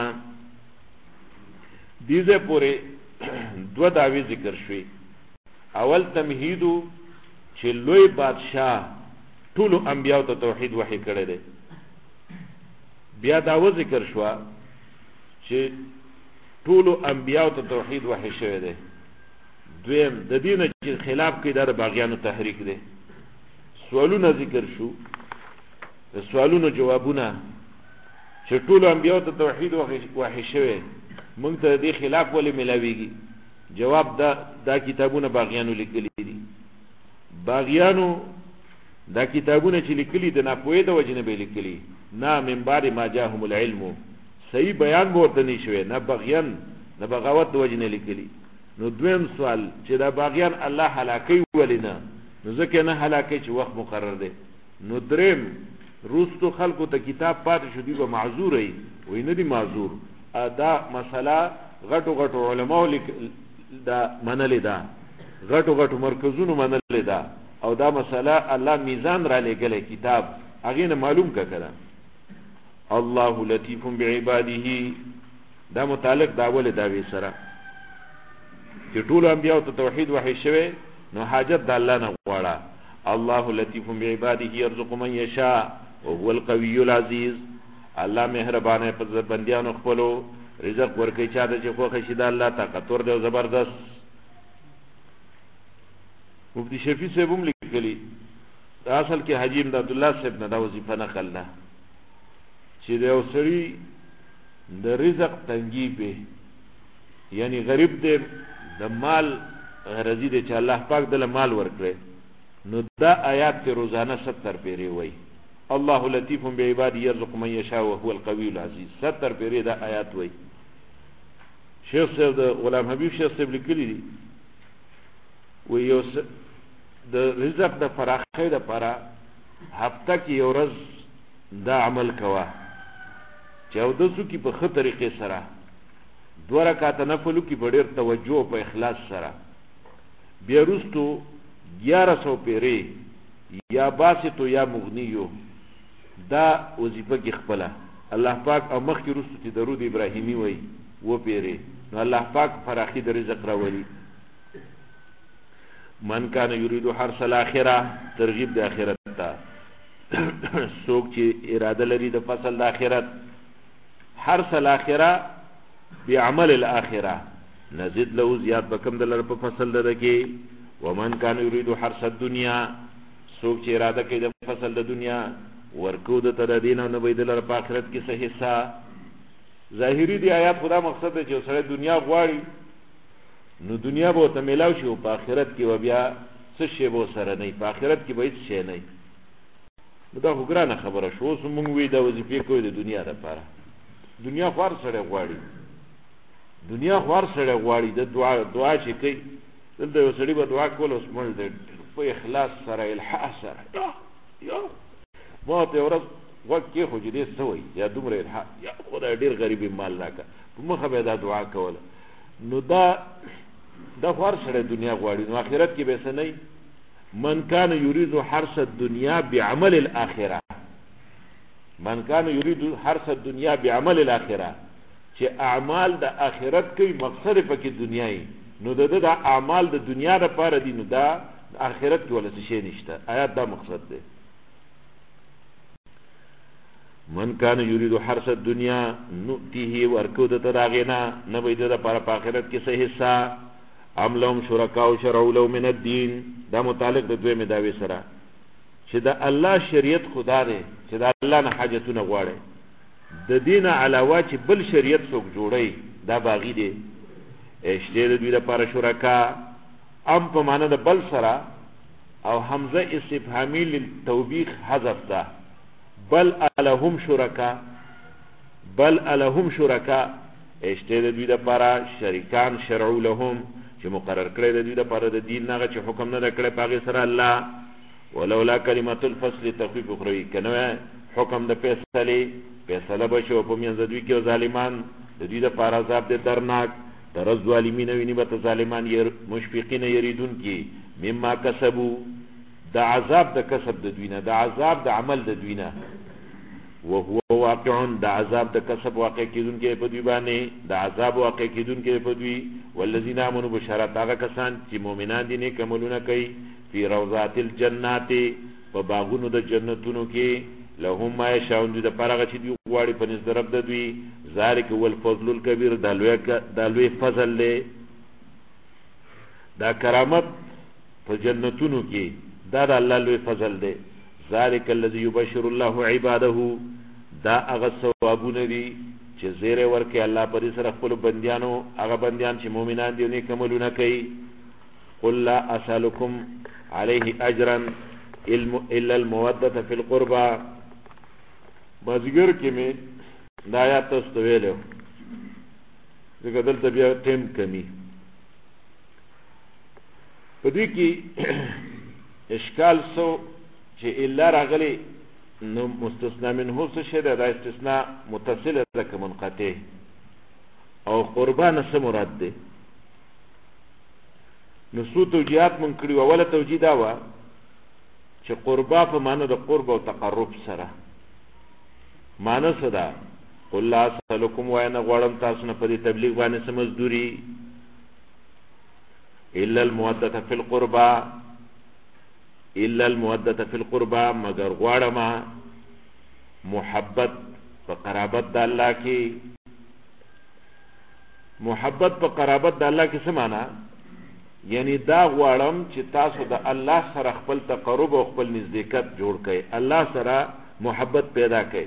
دیزه پورې دو داوی ذکر شوي. اول تمهیدو چې لوی بادشاہ ټول انبیاء ته توحید وحی کړی دی. بیا داو ذکر شو چې ټول انبیاء ته توحید وحی شوی دی. دویم د دین چې خلاف کوي دا باغیانو تحریک دی. سوالونه ذکر شو، سوالونو جوابونه چې ټول انبیاء ته توحید وحی شوی، موږ ته دې خلاف ولې ملاويږي؟ جواب دا کتابونه باغیانو لیکلي دي. باغیانو دا کتابونه چې لیکلي د ناپوهۍ د وجې نه به لیکلي، نه من بعد ما جاءهم العلم، صحیح بیان به ورته نه شوی، نه بغیان نه بغاوت د وجې نه لیکلي. نو دویم سوال چې دا باغیان الله هلاکوي ولې نه؟ نو ځکه نه هلاکوي چې وخت مقرر دی. نو دریم روستو خلکو ته کتاب پاتې شو، دی به معذور وي نه دي معذور. دا مسله غټو غټو علماء دا منلې ده، غټو غټو مرکزونو منلې ده، او دا مسله الله میزان را لګلې کتاب هغه نه معلوم کړه. الله لطیف بعباده دا متعلق دا ول داوی سره چې ټول انبیاء ته توحید وحی شوی، نو حاجت د الله نه غواړه. الله لطیف بعباده يرزق من يشاء وهو القوي العزيز. الله مهربانه په بندیانو خپلو رزق ورکوي چاته چې خوښ شي. د الله طاقتور دی او زبردست. مفتی شفیع صاحب هم لیکلي، اصل کې حاجی امداد الله صاحب نه دا وظیفه نقل ده چې د یو سړي د رزق تنګي به، یعنی غریب دی، د مال غرضی دی چې الله پاک دله مال ورکړي، نو دا آیات ته روزانه 70 پیری وای. الله لطیف بعباده يرزق من يشاء وهو القوي العزيز. 70 پیری دا آیات وای. شیخ صاحب د غلام حبیب شیخ صاحب لیکلی دي و یو د رزق د فراخۍ د لپاره هفته کې یو ورځ دا عمل کوه چې اودسو کې په ښه طریقې سره 2 رکعات نفلو کې په ډېر توجه او په اخلاص سره، بیا وروستو 1100 پیرې یا باسطو یا مغنیو دا وظیفه کې خپله الله پاک او مخکې وروستو چې درود ابراهیمي وایي و پیرې، نو الله پاک فراخي د رزق راولي. من کان یرید حرث الاخره، ترغیب د آخرت ته. څوک چې اراده لري د فصل د آخرت، حرث الاخره بعمل الاخره، نزيد له زیات بکم د لر په فصل ده کې. ومن کان یرید حرث الدنیا، څوک چې اراده کوي د فصل د دنیا، ورکو د تدین او نه بيد لر په آخرت کې صحیح حصہ. ظاهری دی آیات خدا مقصد دی چې سره دنیا غواړي نو دنیا به ته ملاو شي، او په آخرت کې و بیا څه شی به سره نه، په آخرت کې به هیڅ شی نه. دا خو ګرانه خبره شو. اوس موږ وی دا وظیفې کوي د دنیا لپاره. دنیا خوار سره غواړي، دنیا خوار سره غواړي. د دعا چې کوي دلته یو سړي به دعا کول، اوس مړ دی په اخلاص سره الحاح سره یا ما ته ورځ وخت کې خو دې سوي یا دومره الحاح یا خدای ډیر غریبي مال راکا په مخه به دا دعا کوله. نو دا خوار سره دنیا غواړي، نو آخرت کې به څه نه. من کان یرید حرث الدنیا بعمل الاخره، من کان یرید حرث الدنیا بعمل الاخره، چې اعمال د آخرت کوي مقصد پکې دنیاي، نو د اعمال د دنیا لپاره دي، نو دا آخرت کې ولا څه شي نشته. آیات دا مقصد دی. من کان یرید حرث الدنیا نؤتیه ورکو د تراغینا نبی د پر په آخرت کې صحیح حصہ ام لهم شرکاء شرعوا له من الدین دا متعلق د دوی مداوی سره چې د الله شریعت خدا دی چې د الله نه حاجتونه غواړي د دین علاوه چې بل شریعت څوک جوړي دا باغی دی اشته د دوی لپاره شرکا ام په معنا د بل سره او حمزه استفهامی للتوبیخ حذف ده بل الہم شرکا اشته د دوی لپاره شریکان شرعوا لهم چې مقرر کړی د دوی لپاره د دین نه چې حکم نه کړی پاغه سره الله ولولا کلمۃ الفصل تخفیف اخروی کنه حکم د فیصله بشو په منځ دوی کې ظالمان د دوی لپاره عذاب د درناک تر ظالمین ویني به ظالمان مشفقین یریدون کی مما کسبوا د عذاب د کسب د دوی نه د عذاب د عمل د دوی نه وهو واقع د عذاب د کسب واقع کیدون کې په دوی باندې د عذاب واقع کیدون کې په دوی والذین آمنوا بشارت هغه کسان چې مؤمنان دي نیک عملونه کوي فی روضات الجنات په باغونو د جنتونو کې لهم ما یشاؤون د پرغه چې دی غواړي په نس درب د دوی ذالک هو الفضل الکبیر د لوی فضل له دا کرامت په جنتونو کې دا د الله لوی فضل دی ذالک الذی یبشر الله عباده دا هغه ثوابونه دي چې زیره ورکه الله پر سره خپل بندیانو هغه بندیان چې مؤمنان دي نیک عملونه کوي قل لا اسالکم علیه اجرا الا الموده فی القربى بازګر کې می دا آیات تاسو ویلو دغه دلته بیا ټیم کمی په دې کې اشکال سو چې الا راغلی نو مستثنا منه څه شی ده دا استثناء متصل ده که منقطع او قربان څه مراد ده نو څو توجیهات من کړي اوله توجیه دا و چې قربا په معنی د قرب او تقرب سره معنی څه ده قل لا اسالکم وانا غواړم تاسو نه په دې تبلیغ باندې سمزدوري الا الموده فی القربى الا الموده فی القربى مگر غواړم محبت په قرابت د الله کې محبت په قرابت د الله کې څه معنی یعنی دا غواړم چې تاسو د الله سره خپل تقرب او خپل نزدېکت جوړ کړئ الله سره محبت پیدا کړئ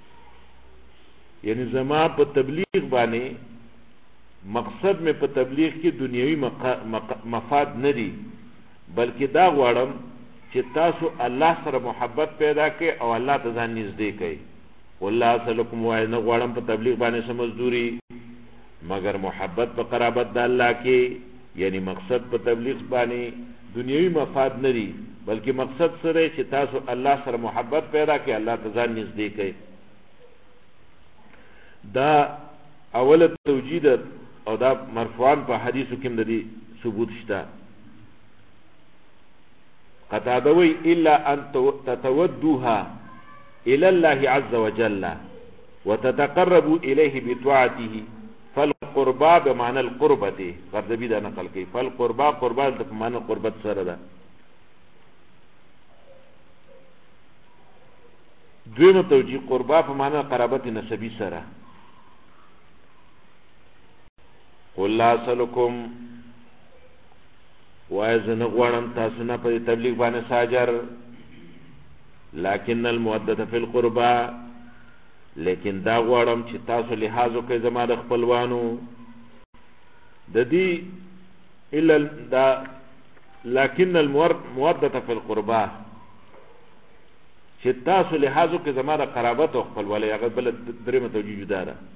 یعنی زما په تبلیغ باندې مقصد میں په تبلیغ کې دنیوي مفاد نه دي بلکې دا غواړم چې تاسو الله سره محبت پیدا کړئ او الله ته ځان نږدې کړئ والله اسلکم وای نه غواړم په تبلیغ باندې سمزدوري مگر محبت په قرابت د الله کې یعنی مقصد په تبلیغ باندې دنیوي مفاد نه دي بلکې مقصد سره چې تاسو الله سره محبت پیدا کړئ الله ته ځان نږدې کړئ دا اوله توجیه او دا مرفوعان په حدیثو کې د دې ثبوت شته قطعه وی الا ان تتودوها الى الله عز وجل وتتقربوا اليه بطاعته فالقربى بمعنى القربة قرضبی دا نقل کوي فالقربى قربان د معنی قربت سره ده دویمه توجیه قربا په معنی قرابت نسبی سره قل لا اسلکم وایزن غوانم تاسو نه په تبلیغ باندې ساجر لكن المودة في القربى لیکن دا غوانم چې تاسو لحاظ وکړئ زما د خپلوانو د دې الا دا لكن المودة في القربى چې تاسو لحاظ وکړئ زما د قرابت او خپلوالي هغه بل درېمه توجیه جدا ده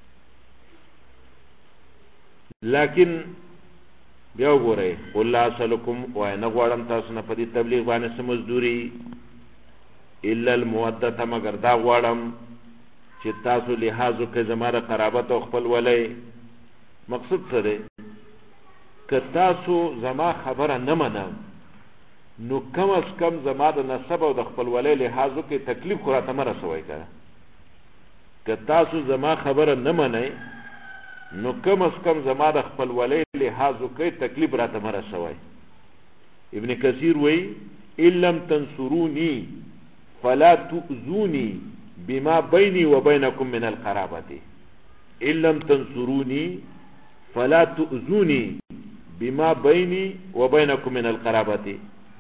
لیکن بیا وګورئ قل لا اسلکم وای نه غواړم تاسو نه په دې تبلیغ باندې سمزدوري الا المودة مگر دا غواړم چې تاسو لحاظ وکړئ زما د قرابت او خپلوالي مقصد څه دی که تاسو زما خبره نه منئ نو کم از کم زما د نسب او د خپلوالي لحاظ وکړئ تکلیف خو راته مه رسوئ که تاسو زما خبره نه منئ نو کم از کم زما د خپلوالي لحاظ وکړئ تکلیف راته مه رسوئ ابن کثیر وی ان لم تنصرونی فلا تؤذونی بما بيني وبينكم من القرابة إن لم تنصروني فلا تؤذوني بما بيني وبينكم من القرابة.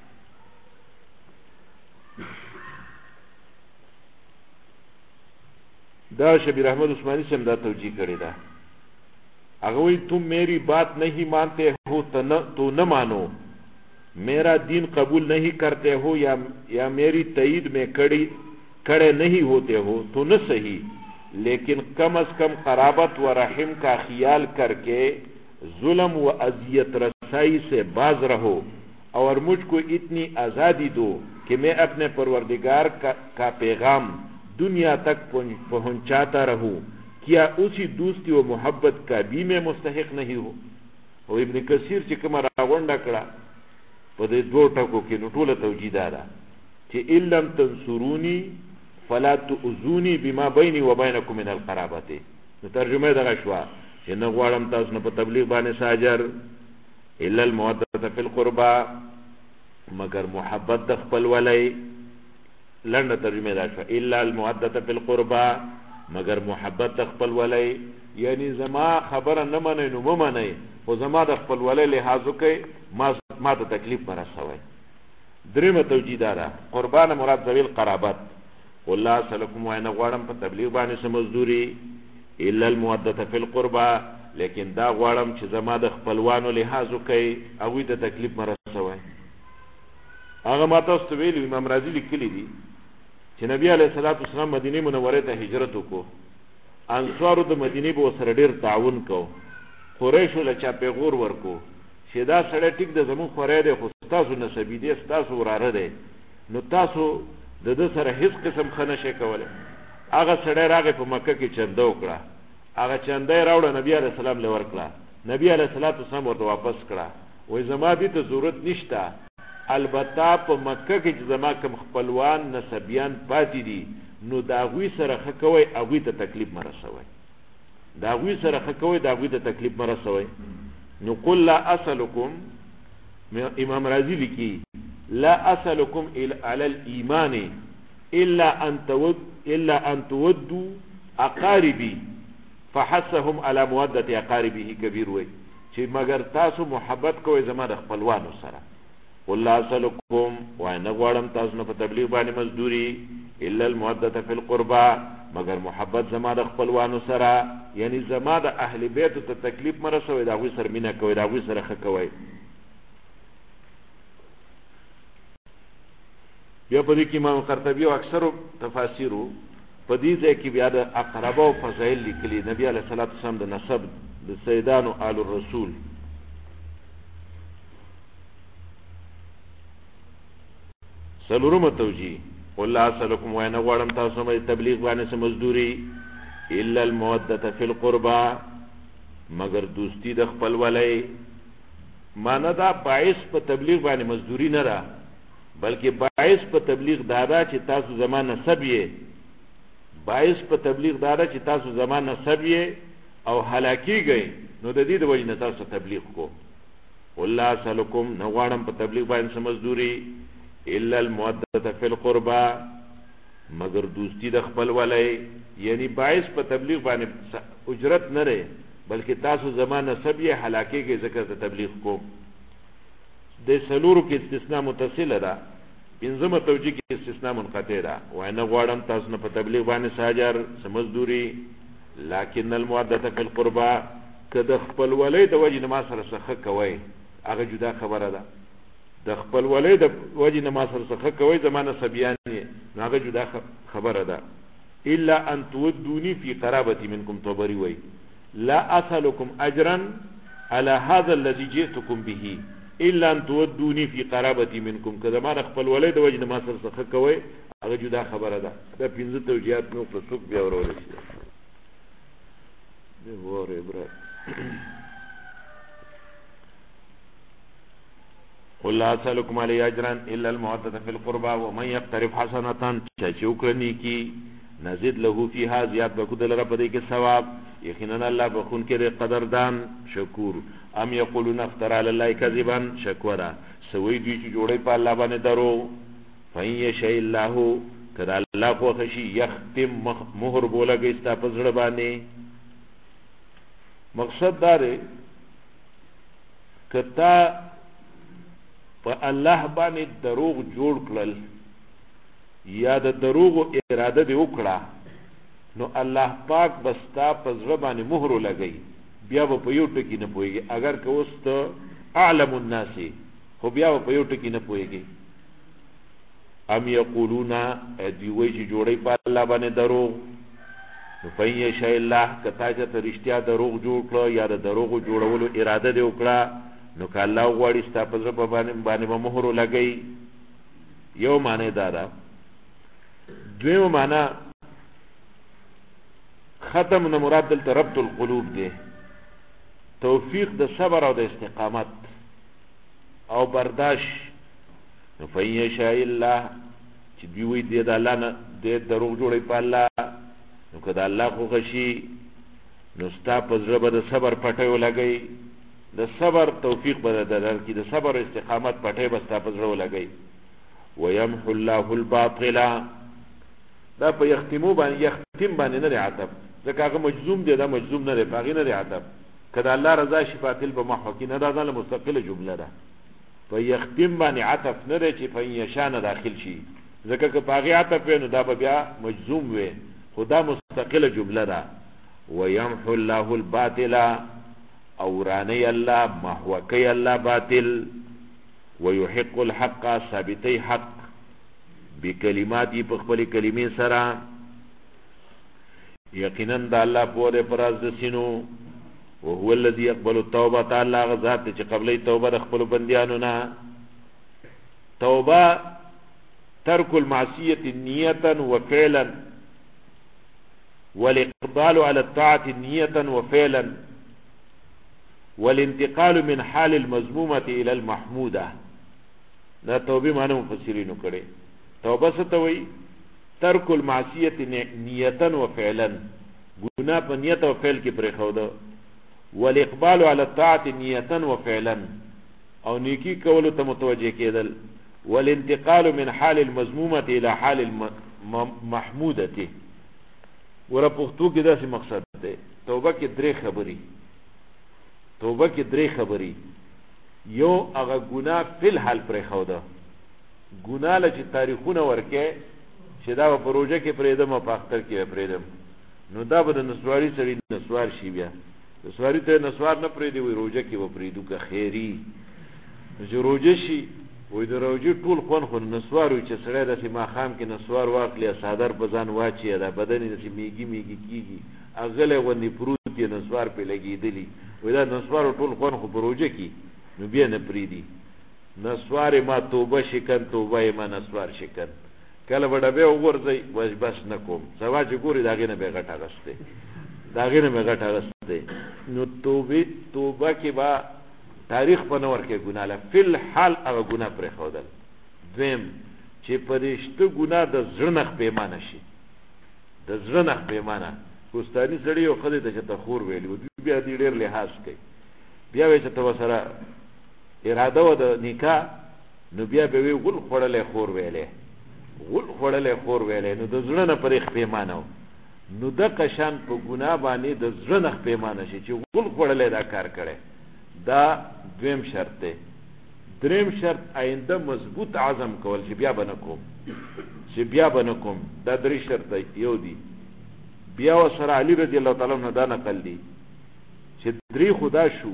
دا شبیر احمد عثمانی سے دا توجیہ کرے دا اگوئی تم میری بات نہیں مانتے ہو تو نہ مانو، میرا دین قبول نہیں کرتے ہو یا میری تائید میں کڑے نہیں ہوتے ہو تو نہ صحیح، لیکن کم از کم قرابت و رحم کا خیال کر کے ظلم و اذیت رسائی سے باز رہو اور مجھ کو اتنی آزادی دو کہ میں اپنے پروردگار کا پیغام دنیا تک پہنچاتا رہوں، کیا اسی دوستی و محبت کا بھی میں مستحق نہیں ہو؟ اور ابن کثیر چې کومه راغونډه کړه په دې دوه ټکو کې نو ټوله توجیه ده چې ان لم تنصروني فلا تؤذوني بما بيني وبينكم من القرابه. نو ترجمه دغه شوه چې نه غواړم تاسو نه په تبلیغ باندې ساجر الا المودة في القربى، مگر محبت د خپل ولی. لنډه ترجمه دا شوه الا المودة في القربى، مگر محبت د خپل ولی، یعنی زما خبره نه منئ نو مه منئ، خو زما د خپل ولی لحاظ وکئ، ما ته تکلیف مه رسوئ. درېمه توجیه دا ده قربان مراد ذوی القرابت. قل لا اسألکم وای نه غواړم په تبلیغ باندې څه مزدوري الا المودة في القربى، لیکن دا غواړم چې زما د خپلوانو لحاظ وکئ، هغوی ته تکلیف مه رسوئ. هغه ما تاسو ته ویلي امام رازي لیکلي دي چې نبی علیه الصلاة والسلام مدینه منورې ته هجرت وکړو، انصارو د مدینې به ورسره ډېر تعاون کو، قریشو له چا پیغور ورکو چې دا سړی ټیک د زموږ خوری دی خو ستاسو نسبي دی، ستاسو وراره دی، نو تاسو د ده سره هېڅ قسم ښه نشئ کولی. هغه سړی راغی په مکه کې چنده وکړه، هغه چنده یې راوړه نبي علیه السلام له ورکړه، نبي علیه الصلاة والسلام ورته واپس کړه، وایي زما دې ته ضرورت نشته، البته په مکه کې چې زما کوم خپلوان نسبیان پاتې دي نو د هغوی سره ښه کوئ، هغوی ته تکلیف مه رسوئ، د هغوی سره ښه کوئ، د هغوی ته تکلیف مه رسوئ. نو قل لا اسألکم، امام رازی لیکي لا اسألکم علی الایمان الا ان تودوا اقاربی فحسهم على مودة اقاربه کبیر وی چې مگر تاسو محبت کوئ زما د خپلوانو سره. قل لا اسألکم وای نه غواړم تاسو نه په تبلیغ باندې مزدوري الا المودة في القربى، مگر محبت زما د خپلوانو سره، یعنی زما د اهل بیتو ته تکلیف مه رسوئ، د هغوی سره مینه کوئ، د هغوی سره ښه کوئ. بیا په دې کې امام قرطبي او اکثرو تفاسیرو په دې ځای کې بیا د اقرباو فضایل لیکلي، نبي علیه الصلاة والسلام د نسب د سیدانو آل الرسول. څلورمه توجیه قل لا اسألکم وای نه غواړم تاسو نه تبلیغ باندې څه مزدوري الا المودة في القربى، مگر دوستی د خپل ولی. معنی دا باعث په تبلیغ باندې مزدوری نه ده، بلکې باعث په تبلیغ دادا چې تاسو زما نسب یې، باعث په تبلیغ دادا چې تاسو زما نسب یې او هلاکیږئ، نو د دې د وجې نه تاسو تبلیغ کو. قل لا اسألکم نه غواړم په تبلیغ باندې څه مزدوري الا المودة في القربى، مگر دوستی د خپل ولی، یعنی باعث په تبلیغ باندې اجرت نه رہے بلکې تاسو زما نسب یې هلاکیږئ ذکر د تبلیغ کو. د څلورو کې استثناء متصله ده، پنځمه توجیه کې استثناء منقطع ده. وای نه غواړم تاسو نه په تبلیغ باندې ساجر څه مزدوري لکن المودة في القربى، که د خپل ولی د وجې نه ما سره څه ښه کوئ هغه جدا خبره ده، د خپل ولی د وجې نه ما سره څه ښه کوئ زما نسبیان یې نو هغه جدا خبره ده. الا ان تودوني في قرابتي منكم، طبري وی لا اسألكم اجرا على هذا الذي جئتكم به الا ان تودوني في قرابتي منكم، که زما د خپل ولی د وجې نه ما سره څه ښه کوئ هغه جدا خبره ده. دا پنځه توجیهات نو په څوک بیا ورولی شي وره برات. قل لا اسألكم عليه اجرا الا المودة في القربى ومن يقترف حسنة، چوکرنی کی نزد له فيها زیاد بکدل رب دې کې ثواب، یقینا الله بخون کې قدردان شکور. ام یقولون افترى على الله كذبا شکورا، سوی دوی چې جوړي په الله باندې درو. فإن يشاء الله کدا الله خو خشي یختم مهر بولګي ستا په زړه باندې. مقصد دا دی کتا په الله باندې دروغ جوړ کړل یا د دروغ اراده دی وکړه نو الله پاک بستا په زړه باندې مهر لګي بیا په یو ټکی نه پويږي. اگر که اوس ته اعلم الناس خو بیا په یو ټکی نه پويږي. ام یقولون دی وای چې جوړي په الله باندې دروغ نو پي شي الله کتا چې رښتیا دروغ جوړ کړ یا د دروغ جوړولو اراده دی وکړه نو که الله غواړي ستا په زړه باندې مهر لګي. یو معنی دا ده. دویم معنی ختم نه مراد دلته ربط القلوب دی، توفیق د صبر او د استقامت او برداشت. نو فین شاء الله چې دوی وي دی د الله نه د دروغ جوړي په الله نو که د الله خو غشي نو ستا په زړه به د صبر پټیو لګي، د صبر توفیق به در کې د صبر استقامت پټی به ستا په زړه ولګي. ويمحو الله الباطل دا په یختمو باندې یختم باندې نه عتب ځکه هغه مجزوم دی، دا مجزوم نه دی باغی نه عتب. کله الله رضا شي باطل به محو کې نه دا ځله مستقله جمله ده. په یختم باندې عتب نه دی چې په یشان داخل شي ځکه که باغی عتب نو دا به بیا مجزوم وي، خدا مستقله جمله ده. ويمحو الله الباطل اورانی الله محو کوي الله باطل. ويحق الحق ثابتي حق بکلماتی په خپل کلمې سره. یقینا د الله په دې پراز د سينو وهو الذي يقبل التوبه تعالی غزاد چې قبلې توبه د خپل بنديانو نه. توبه ترك المعصيه نيه وفعلا والاقبال على الطاعه نيه وفعلا والانتقال من حال المذمومه الى المحموده. دا توبه معنی مفسرینو کړي. توبه څه ته وایي؟ ترک المعصیت نیتا و فعلا، گناه په نیت او فعل کې پرې خوده. والاقبال على الطاعه نیتا و فعلا، او نیکی کولو ته متوجه کېدل. والانتقال من حال المذمومه الى حال المحموده. ور پښتو کې دا څه مقصد دی؟ توبه کې درې خبرې، توبه کې درې خبرې. یو هغه ګناه فل حال پرې خوده، ګناه لچ تاریخونه ورکه چې دا په پروژه کې پرېدم او په اختر کې پرېدم نو دا به د نسواري سړي نسوار شي. بیا نسواري ته نسوار نه پرېدي وي روزه کې و پرېدو که خیری چې روزه شي وای د روزه ټول خو نسوار وي چې سړی د ما خام کې نسوار واخلي صادر بزان واچي دا بدن یې میږي میږي کیږي اغله ونی پروت یې نسوار په لګیدلی وای دا نسوار ټول خو په روزه کې نو بیا نه پرېدي. نسوار ما توبه شکن توبه ما نسوار شکن. کله وړه به وګورځي واش بس نکوم سوا چې ګوري داګه نه به غټه غسته داګه نه به غټه غسته. نو توبه کې با تاریخ په نور کې ګناه له فل حال هغه ګناه پر خودل. دویم چې پرشته ګناه د زړنخ پیمانه شي، د زړنخ پیمانه کوستاني سړی او خدای ته چې تخور ویلی بیا دې ډېر لحاظ کوي. بیا وې چې تو سره اراده و د نکاح نو بیا به وی غل خړلې خور ویلې غل خړلې خور ویلې نو د زړه نه پرېخ پیمانه نو د قشان په ګناه باندې د زړه نه پیمانه شي چې غل خړلې دا کار کړي. دا دویم شرط دی. دریم شرط آینده مضبوط عزم کول چې بیا بنکوم چې بیا بنکوم. دا درې شرط یو دی. بیا وسره علی رضی الله تعالی عنہ دا نقل دی چې درې خدا شو.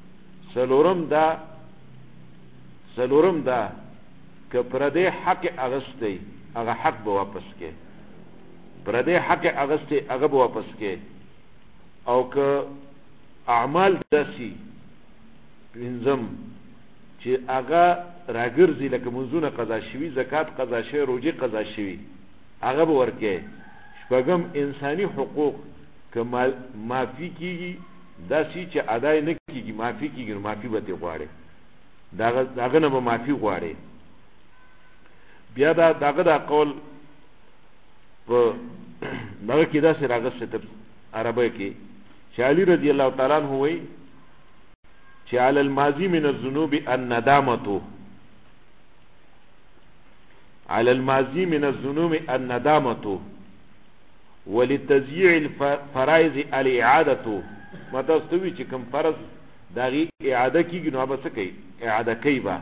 سلورم دا که پردې حق اغسته هغه حق به واپس کې، پردې حق اغسته هغه به واپس کې. او که اعمال داسي پنځم چې هغه راګرځي لکه منځونه قضا شوي، زکات قضا شوي، روزي قضا شوي هغه به ورکې. شپږم انساني حقوق که معافي کیږي داسي چې ادای نه کیږي معافي کیږي معافي به ته غواړي داغه نه به معافي غواړي. بیا داغه دا قول په دغه کې دا سره راغسته ته عربی کې چې علي رضی الله تعالی عنہ وایي چې علی الماضی من الذنوب الندامه على الماضي من الذنوب الندامة ولتضييع الفرائض الاعاده متستوي چې کوم فرض داغي اعاده کیږي نو به څه کوي اعاده کوي با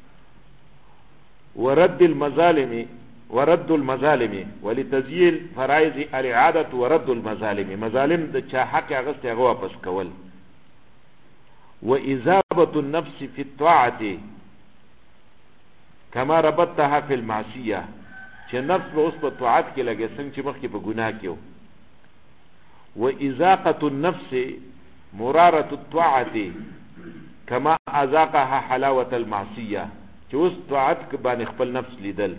ورد المظالم ولتضييع الفرائض الاعاده ورد المظالم مظالم د چا حق اغست هغه واپس کول واذابه النفس في الطاعه كما ربطتها في المعصيه چې نفس به اوس په طاعت کې لګي څنګه چې مخکې په ګناه کې و ازاقه النفس مراره الطاعه كما ازاقها حلاوه المعصيه چې اوس طاعت کې باندې خپل نفس لیدل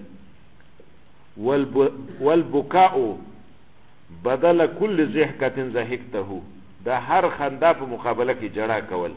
والبكاء بدل كل ضحكه ضحكته دا هر خندا په مقابله کې جړه کول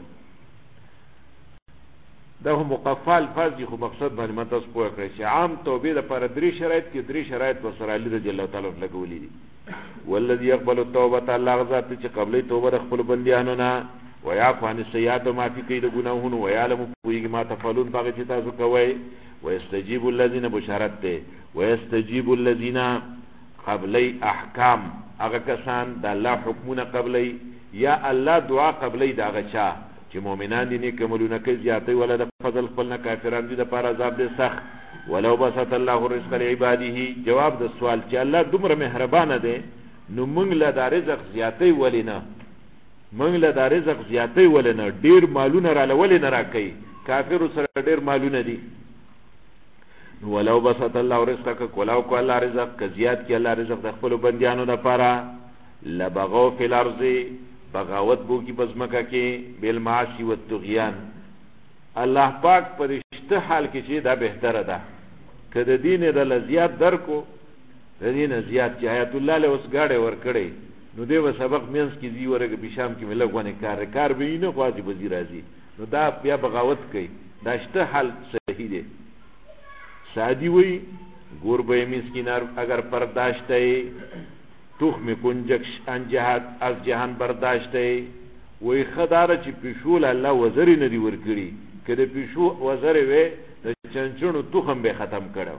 دا هم مقفى الفاظ خو مقصد باندې متاس پوه کړی چې عام توبې د پر درې شرایط کې درې شرایط وسره علی رضی الله تعالی عنہ لګولې دي والذي يقبل التوبه الله غزاد چې قبلې توبه د خپل بندیانو نه ويعفو عن السيئات ما في كيد غناهون ويعلم فوق ما تفعلون باغ چې تاسو کوي ويستجيب الذين بشارت ويستجيب الذين قبلي احکام هغه کسان د الله حکمونه قبلي یا الله دعا قبلي داغه چا چې مؤمنان دي نیک عملونه کوي زیاتې ولا د فضل خپلنا کافرانو دي د پاره عذاب دي سخت ولو بسط الله الرزق لعباده جواب د سوال چې الله دومره مهربان دی نو موږ له د رزق زیاتې ولینا موږ له د رزق زیاتې ولینا ډیر مالونه را لولې نه راکې کافر سره ډیر مالونه دي ولو بسط الله رزقك ولو کو الله رزق ک زیات کی الله رزق د خپل بندیانو لپاره لبغوا فی الارض بغاوت بو کی بزمکه کې بالمعاصی والطغیان الله پاک پرشته حال کې چې دا بهتره ده کله دین د لزیات درکو د دین زیات چې آیت الله له اوس گاډه ور کړی نو دیو سبق مینس کې دی ورګه بشام کې ملګونه کار به نه خواجه وزیر راځي نو دا بیا بغاوت کوي دا شته حل صحیح دی سادی وی گربه مسکینار اگر پرداشته تخم کنجک ان جهاد از جهان برداشته وی خداره چې پیشول الله وزری ندی ورکړي کله پیشو وزری وې د چنچونو تخم به ختم کړو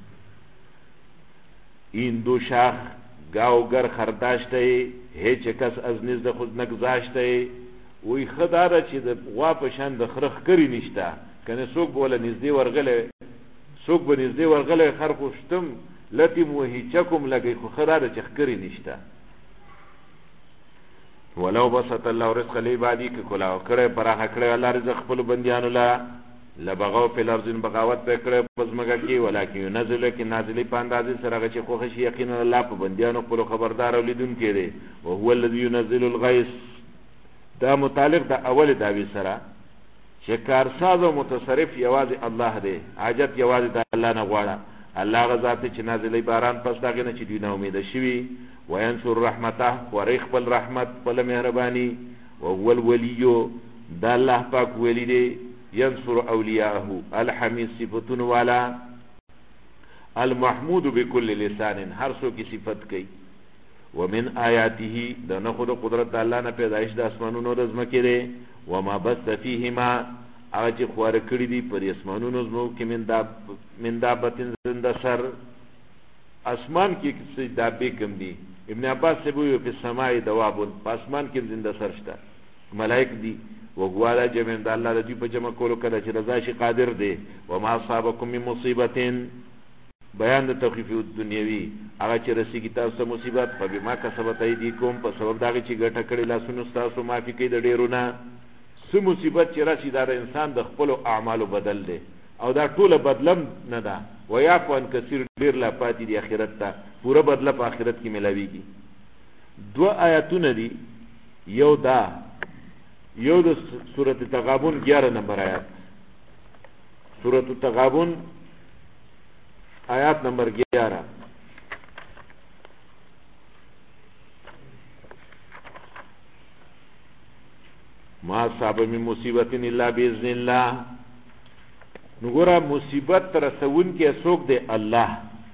این دو شاخ گاوگر خرداشته هیڅ کس از نزد خود نگذاشته وی خداره چې د غوا په شان د خرخ کری نشته کنه څوک بوله نږدې ورغله څوک به نږدې ورغله خرخو شتم لتی موهیچکم لګي خو خداره چې خکری نشته ولو بسط الله رزق لعبادی که کلاو کړه پراخه کړه الله رزق خپل بندیانو لا لبغاو په الارض بغاوت وکړه پزماګه کې ولکه ينزل کې نازلې پاندازې سره چې خو خشي یقینا الله په بندیانو خپل خبردار اولیدون کړي او هو الذي ينزل الغيث دا متعلق د اول داوی سره چې کارساز او متصرف یوازې الله دی حاجت یوازې د الله نه غواړه الله غزا ته چې نازلې باران پس داګه نه چې دی نه امید شي وينصر رحمته ورخ بل رحمت بل مهرباني وهو الولي دا الله پاک ولی دی ينصر اولیاءه الحمید صفتون والا المحمود بكل لسان هر سو کی صفت کوي ومن آیاته دا نخود قدرت الله نه پیدائش د اسمانونو د زمکه دی وما بث فيهما اج خوار کړی دی پر اسمانونو زمو کې من دابتن زنده سر اسمان کې څه دابې کم دي ابن عباس سے بوئی په سماع دوابون پاسمان کې زنده سر شته ملائک دي وغواړه جمع د الله رضی په جمع کولو کله چې رضا شي قادر دی وما اصابکم من مصیبتين بیان د توفیق دنیوي هغه چې رسیږي تاسو مصیبت په بما کسبت ایدیکم په سبب داږي چې ګټه کړی لاسونو تاسو معافي کوي د ډیرونه سو مصیبت چې راشي دا انسان د خپل اعمالو بدل دی او دا ټوله بدلم نه ده ويعفو عن كثير ډیر لا پاتې دی اخرت ته پوره بدله په اخرت کې ملاويږي دو آیاتونه دي یو دا یو د سورۃ تغابن 11 نمبر آیات سورۃ تغابن آیات نمبر 11 ما صاب من مصیبت الا باذن الله نګورا مصیبت رسون کې څوک دی الله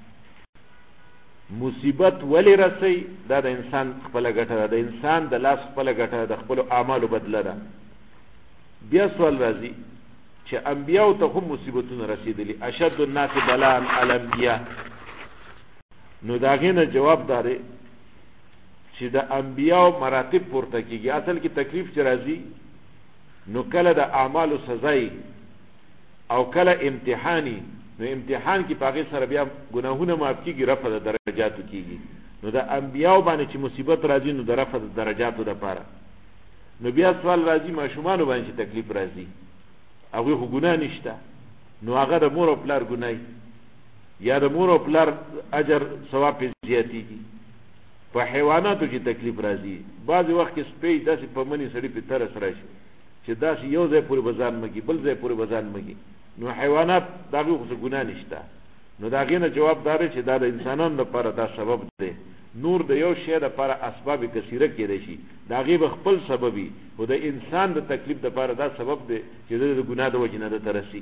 مصیبت ولی رسي دا د انسان خپل ګټه ده د انسان د لاس خپل ګټه ده خپل اعمالو بدله ده بیا سوال راځي چې انبیاء ته هم مصیبتونه رسیدلی اشد الناس بلاء الانبیاء. نو دا غینه جواب داره چې د انبیاء مراتب پورته کیږي. اصل کې تکلیف چې راځي نو کله د اعمالو سزای او کله امتحانی، نو امتحان کې پاغه سره بیا ګناهونه معاف کیږي، رفع د درجاتو کیږي. نو د انبیاء باندې چې مصیبت راځي نو د رفع د درجاتو لپاره. نو بیا سوال راځي ماشومان باندې چې تکلیف راځي هغه خو ګناه نشته، نو هغه د مور او پلار ګناه یا د مور او پلار اجر ثواب زیاتېږي. په حیواناتو چې تکلیف راځي بعض وخت کې سپی داسې په منی سړی په ترس راشي چې داسې یو ځای پورې بزان مګي بل ځای پورې بزان مګي، نو حیوانات دغه خو ګناه نشته. نو دا غینه جواب دار چې دا د انسانانو لپاره دا سبب دی. نور د یو شی لپاره اسباب کثیره کېدای شي، دا غي خپل سببي، او د انسان د تکلیف لپاره دا سبب دی چې د ګناه د وجې نه د ترسي.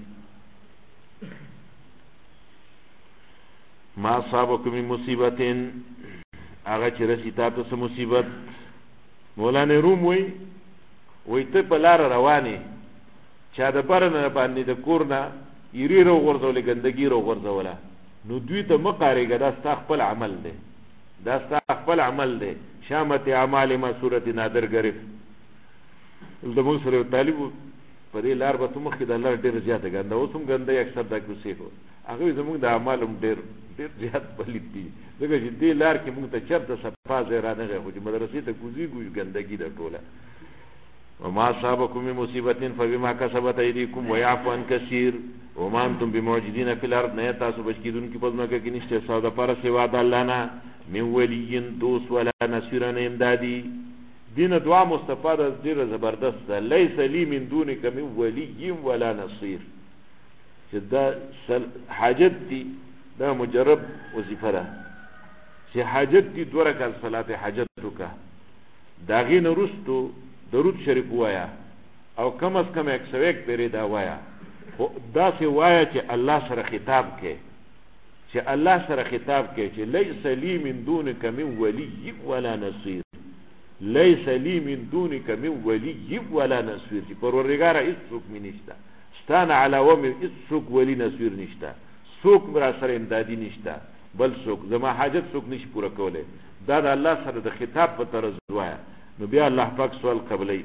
ما صابكم من مصیبت، هغه چې رسی تاسو ته مصیبت. مولانا روم وای ته په لار روانه چا د پرنه باندې د کورنا یری رو غورځولې ګندګي رو غورځوله، نو دوی ته مقارېګه دا ستا خپل عمل دی، دا ستا خپل عمل دی. شامت اعمال ما صورت نادر گرف د موږ سره طالب په دې لار به مخکې د الله ډېر زیاته ګنده اوس هم ګنده اکثر دا کوسې کو هغه زموږ د اعمال هم ډېر زیات پلیت دي، ځکه چې دې لار کې موږ ته چرته صفا ځای رانغی، خو چې مدرسې ته کوزېږو ګندګي ده ټوله. وما صابكم من مصیبت فبما کسبت ایدیکم ویعفو عن کثیر وما انتم بمعجزین فی الارض. نه تاسو بچ کیدونکي په ځمکه کې نشته ستا دپاره سوا د الله نه من ولی دوست ولا نصیر نه امدادي. دین دعا مستفاده ډیره زبردست ده. لیس لی من دونک من ولی ولا نصیر، چې دا حاجت دی، دا مجرب وظیفه ده چې حاجت دی 2 رکعات صلات حاجت وکړه، دا غي نه رستو درود شریف وایا او کم از کم 101 پیری دا وایا. خو دا سی وایا چې الله سره خطاب کې، چې الله سره خطاب کې چې لیس لی من دونک من ولی ولا نصیر، لیس لی من دونک من ولی ولا نصیر، چې پروردگار هیڅ څوک مې نشته، ستانه علاوه مې هیڅ څوک ولی نصیر نشته، څوک برا سره امدادي نشته، بل څوک زما حاجت څوک نشي پوره کوله. دا د الله سره د خطاب په طرز وایا. نو بیا الله پاک سوال قبلې.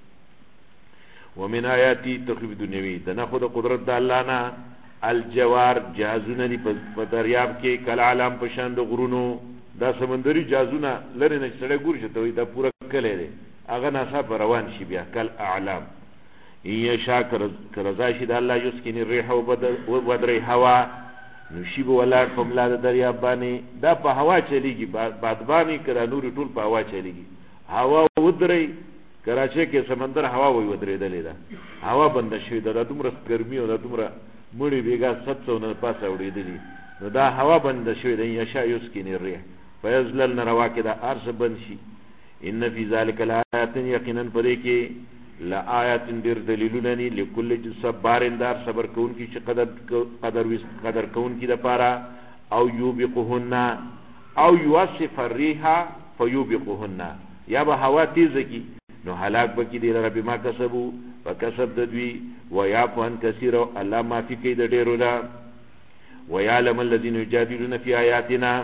ومن آیاتی تخفیف دنیوی، د نه خود قدرت د الله نه الجوار جهازونه دي په دریاب کې، کل علام په شان د غرونو، دا سمندري جهازونه لري نه سړی ګور شته وي دا پوره کلی دی، هغه ناڅاپه روان شي بیا کل اعلام. ان شاکر رضا شي د الله یسکن الريح وبدري هوا، نو شی به ولاړ په ملا د دریاب باندې، دا په هوا چلیږي، بادبانی کړه نور ټول په هوا چلیږي. هوا ودري کراچۍ کې سمندر هوا وي ودرېدلې ده، هوا بند شوې ده، د دومره ګرمي او د دومره مړی بیګا 700 نه پاسه وړېدلې، نو دا هوا بند شوې ده. یشا یسکن الريح فیزللن روا کې دا ارس بند شي. ان فی ذلک لآیات، یقینا پدې کې لآیات ډېر دلیلونه دي لکل صبر اندار صبر کوونکی چې قدر کوونکی د پاره. او یوبقهن او یوصف الريح فیوبقهن، یا به هوا تیز کی نو هلاک بکی دی رب ما کسبو وکسب ددوی ویعفو عن کثیر، الله معافی کوي د ډیرو ده. ويعلم الذين يجادلون في آیاتنا،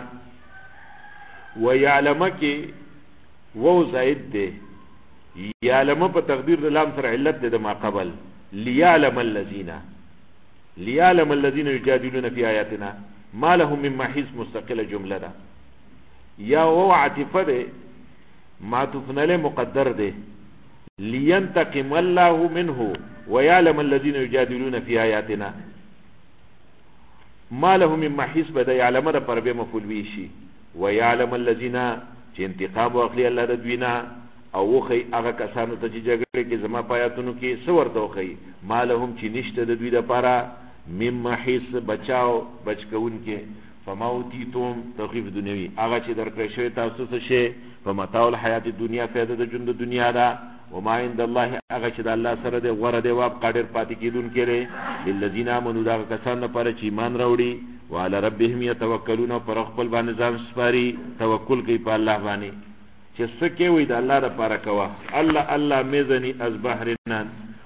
ويعلم کې وو زائد ده، یعلم په تقدیر د لام سره علت ده ما قبل، ليعلم الذين يجادلون في آیاتنا ما لهم من محیص مستقل جمله ده. یا وو عاطفه ده معطوف علیه مقدر ده، لینتقم الله منه ويعلم الذين يجادلون في آیاتنا، ما لهم من محیص بده یعلم ده پر به مفعول به شي. ويعلم الذين چې انتقام واخلي الله د دوینا، او وخی هغه کسانو ته چې جګړه کې زما پایاتونو کې څه ورته وخی، ما لهم چې نشته د دوی لپاره من محیص بچاو بچکون کې. فما اوتیتم تخفیف دنیوی، هغه چې درکړی شوی تاسو ته شی په متاع الحیات الدنیا، فایده د ژوند دنیا ده. وما عند الله، هغه چې د الله سره دی غوره دی، واب قادر پاتې کیدونکی دی. للذین آمنوا، دا کسان لپاره چې ایمان راوړي، وعلى ربهم يتوکلون، پر خپل باندې ځان سپاري، توکل کوي په الله باندې، چې څه کوي د الله لپاره کوه. الله میزنی از بحرنا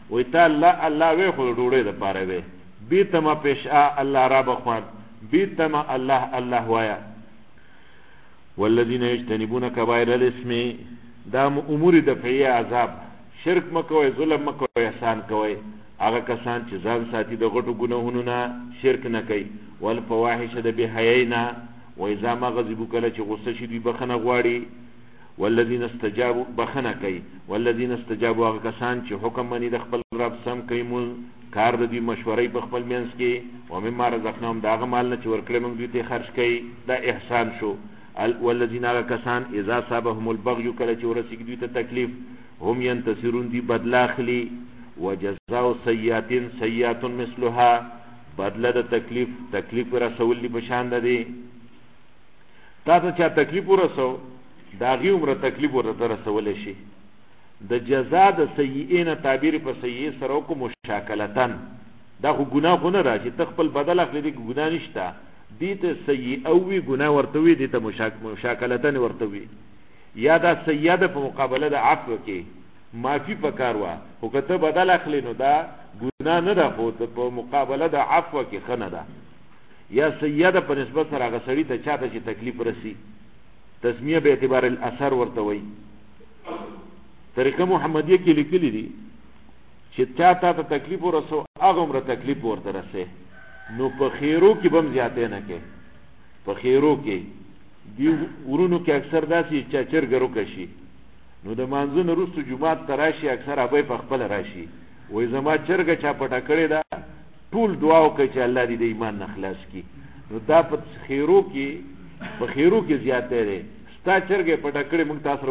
وی تا الله وی خو ډوړې د پاره وی بیتما پیشا الله را بخوان بیتما الله وایا. والذین یجتنبون کبائر الاسم دا امور دفعیه عذاب شرک مکوئ ظلم مکوئ احسان کوئ هغه کسان چې ځان ساتي د غټو ګناهونو نه شرک نه کوي والفواحش د بې حیايي نه و اذا ما غضبوا کله چې غصه شي دوی بخنه غواړي والذین استجابوا بخنه کوي والذین استجابوا هغه کسان چې حکم مني د خپل رب سم کوي مول کار د دوی مشورې په خپل منځ کې و مما رزقناهم دا هغه مال نه چې ورکړی موږ دوی ته خرج کوي دا احسان شو. والذین هغه کسان اذا صابهم البغي کله چې ورسېږي دوی ته تکلیف هم ينتصرون دی بدلا اخلي وجزاء سیئات مثلها بدله د تکلیف رسول دی بشان ده تا ته چا تکلیف ورسو دا غي عمره تکلیف ورته رسول شي د جزاء د سیئین تعبیر په سیئ سره کو مشاکلتن دا خو ګناه نه راشي تخپل بدل اخلي دی ګناه نشته دیته سیئ او وی ګناه ورته وی دیته مشاکلتن ورته وی یا دا سیئه په مقابله د عفو کې معافی پکار وا خو کته بدل اخلي نو دا ګناه نه ده خو په مقابله د عفو کې خنه ده یا سیئه په نسبت سره هغه سړی ته چاته چې تکلیف رسی تسمیه به اعتبار الاثر ورته وی. طریقه محمدیه کې لیکلي دي چې چاته ته تکلیف ورسو هغه عمره تکلیف ورته رسې نو په خیرو کې بم زیاتې نه کې په خیرو کې دی ورونو کې اکثر داسې چې چرګرو کشي نو د مانځو نه وروسته جمعات ته راشي اکثر ابای په خپل راشي وای زما چرګه چا پټه کړې ده ټول دعا وکړي چې الله دې د ایمان نه خلاص کړي نو دا په خیرو کې په خیرو کې زیاتې ده ستا چرګه پټه کړې موږ تاسو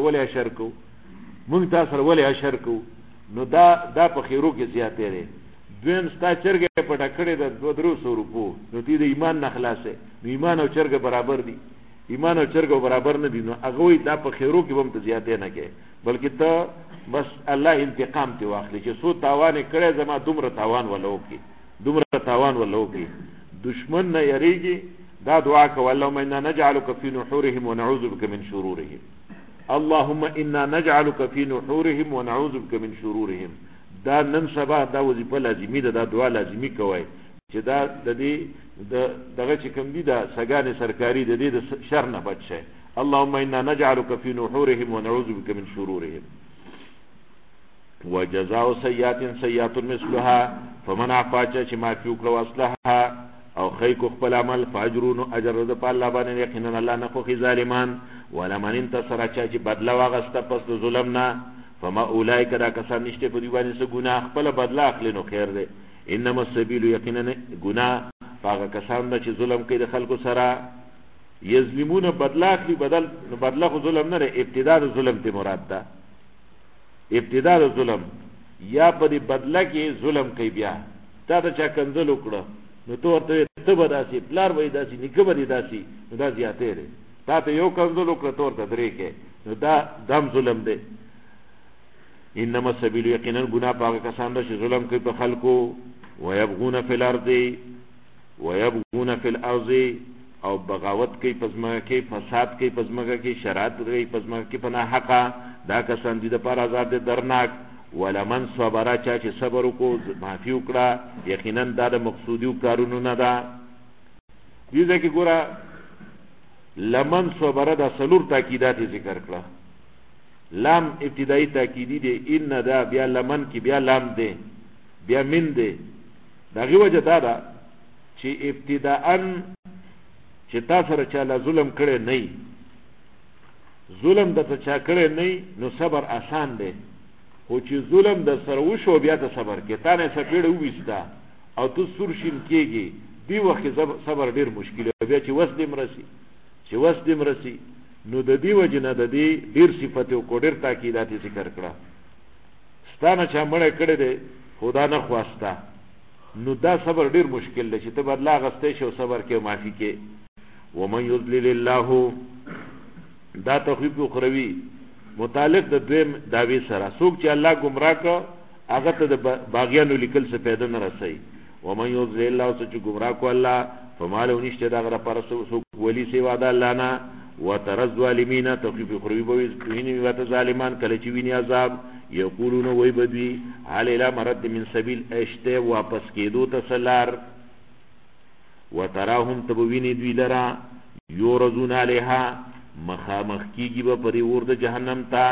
ولې اشر کو نو دا په خیرو کې زیاتې ده دویم ستا چرګه پټه کړې ده 200 روپو نو دې د ایمان نه خلاصې نو ایمان او چرګه برابر دي ایمان او چرګ برابر نه دي نو هغه دا په خیرو کې هم ته زیاتې نه کې بلکې ته بس الله انتقام ته واخلي چې سو تاوان کړي زما دومره تاوان ولو کې دشمن نه یریږي دا دعا کوي اللهم انا نجعلك في نحورهم ونعوذ بك من شرورهم اللهم انا نجعلك في نحورهم ونعوذ بك من شرورهم دا نن سبا دا وظیفه لازمی ده دا دعا لازمی کوي چې دا د دې دغه چې کوم دي دا سګانې سرکاري د دې د شر نه بچ شي اللهم انا نجعلك في نحورهم ونعوذ بك من شرورهم وجزاء سیئات مثلها فمن عفا چې ما فيك واصلحها او خیک خپل عمل فاجرون اجر د الله باندې یقینا الله نه خو ظالمان ولمن انتصر چې بدلا واغسته پس د ظلم نه فما اولئک دا کسان نشته په دی باندې څه ګناه خپل بدلا اخلي نو خیر دی انما السبيل یقینا گناه هغه کسان چې ظلم کوي د خلکو سره یظلمون بدلا اخلي بدلا خو ظلم نه ابتداء د ظلم ته مراد ده ابتداء د ظلم یا په دې بدلا کې ظلم کوي بیا تا ته چا کنځل وکړه نو ته به داسې پلار وای داسې نیکه به داسې نو دا زیاتې دی تا ته یو کنځل وکړه ته درې کې نو دا دم ظلم دی انما السبيل یقینا گناه پاک کسان چې ظلم کوي په خلکو ويبغون في الارض او بغاوت کوي پزما کې فساد کوي پزما کې شرارت کوي پزما کې پناه حقا دا کسان دي د پر آزاد درناک ولمن صبر چې صبر کو معافي وکړه یقینا دا د مقصودی کارونو نه ده دې ځکه ګوره لمن صبر دا سلور تاکیدات ذکر کړه لام ابتدائی تاکیدی دی ان دا بیا لمن کی بیا لام دی بیا من دی دا غی وجه دا دا چې ابتداءن چې تاسو سره چاله ظلم کړي نه ظلم د چا کړي نه نو صبر آسان دی خو چې ظلم د سره وشو بیا ته صبر کې تا نه سپېړه وېستا او تو سورشین کېږي دی وخت صبر ډیر مشکل بیا چې وس دې مرسي نو د دې وجه نه د دې ډیر صفات او کوډر تاکیدات ذکر کړه ستانه چې مړ کړي دي خدا نه خواسته نو دا صبر ډیر مشکل دی چې ته بدلا غستې شو صبر کې معافي کې ومن یضلل الله دا تخفیف اخروی متعلق د دویم داوی سره څوک چې الله گمراه کړ هغه ته د باغیانو لیکل څه پیدا نه رسي ومن یضلل الله چې گمراه کو الله فماله نشته دا غره پر څوک ولی سی وعده الله نه وترز ظالمین تخفیف اخروی بوي ویني وته ظالمان کله چې ویني عذاب یقولون وی بدوی علی لا مرد من سبیل اشته واپس کېدو ته سلار وتراهم تبوینی دوی لرا یورزون علیها مخامخ کیږي به پرې اور د جهنم ته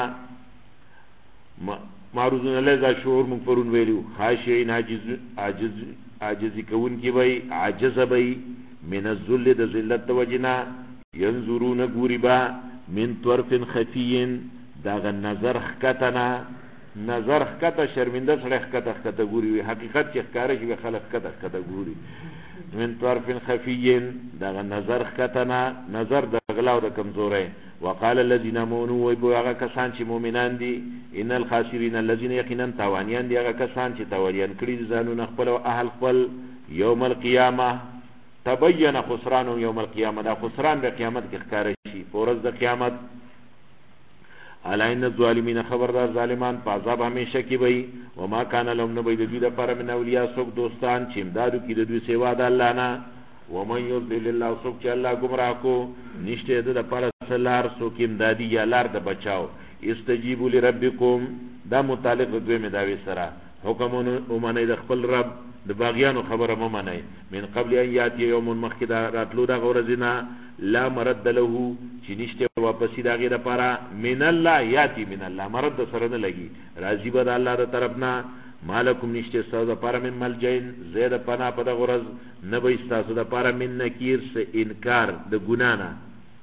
معروضون علیه ذا شعور مغفرون ویلو خاشعین عاجزی کون کی بی عاجز بی من الذل د ذلت وجنا ينظرون غوربا من طرف خفي دا نظر خکتنا نظر خکته شرمنده سره خکته غوري حقیقت چې ښکارا شي خلک خکته غوري من طرف خفي دا نظر خکتنا نظر د غلا او د کمزوري وقال الذين امنوا ويبغى کسان چې مؤمنان دي ان الخاسرين الذين يقينا توانيان دي هغه کسان چې توانيان کړي ځانونه خپل او اهل خپل يوم القيامه تبين خسران يوم القيامه دا خسران د قیامت کې ښکارا شي پورز د قیامت الا ان الظالمين خبردار ظالمان په عذاب همیشه کې وي وما كان لهم نبي د دوی لپاره من اولیاء څوک دوستان چې امدادو کې د دوی سیوا د الله نه ومن يضلل الله څوک چې الله گمراه کو نشته د لپاره سلار څوک امدادي یا لار د بچاو استجیبوا لربکم دا متعلق دوی مداوی سره حکم ومنه د خپل رب د باغیانو خبره ممنه من قبل ان یاتی یوم مخکدا راتلو دا غورزینا لا مرد له چې نشته واپس دا غیره لپاره من الله یاتی من الله مرد سره نه لګي راضی به د الله تر طرفنا مالکم نشته ساده لپاره من ملجین زید پنا په د غرض نه به استاسو د لپاره من نکیر سے انکار د ګنا نه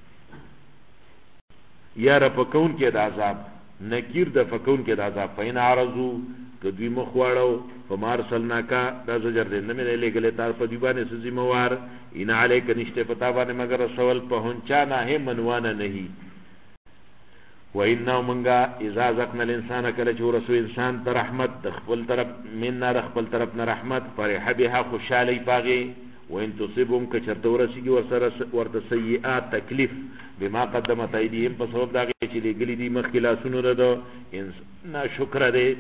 یا رپکون کې د عذاب نکیر د فکون کې د عذاب فین عرضو کدوی مخواړو فمار سلناکا دا زجر دې نه مې لګلې تاسو په دی باندې سزي موار ان علیک نشته پتا باندې مگر رسول پهونچا نه ہے منوانه نه و انه منغا اذا ذقنا الانسان کله چې رسول انسان ته رحمت خپل طرف مننا خپل طرف نه رحمت فرح بها خوشالي پاغي وان تصيبهم کچرته ورسیږي ورته سیئات تکلیف بما قدمت ايديهم په سبب دا چې لګلې دي مخکلا سونو ده ان شکر دې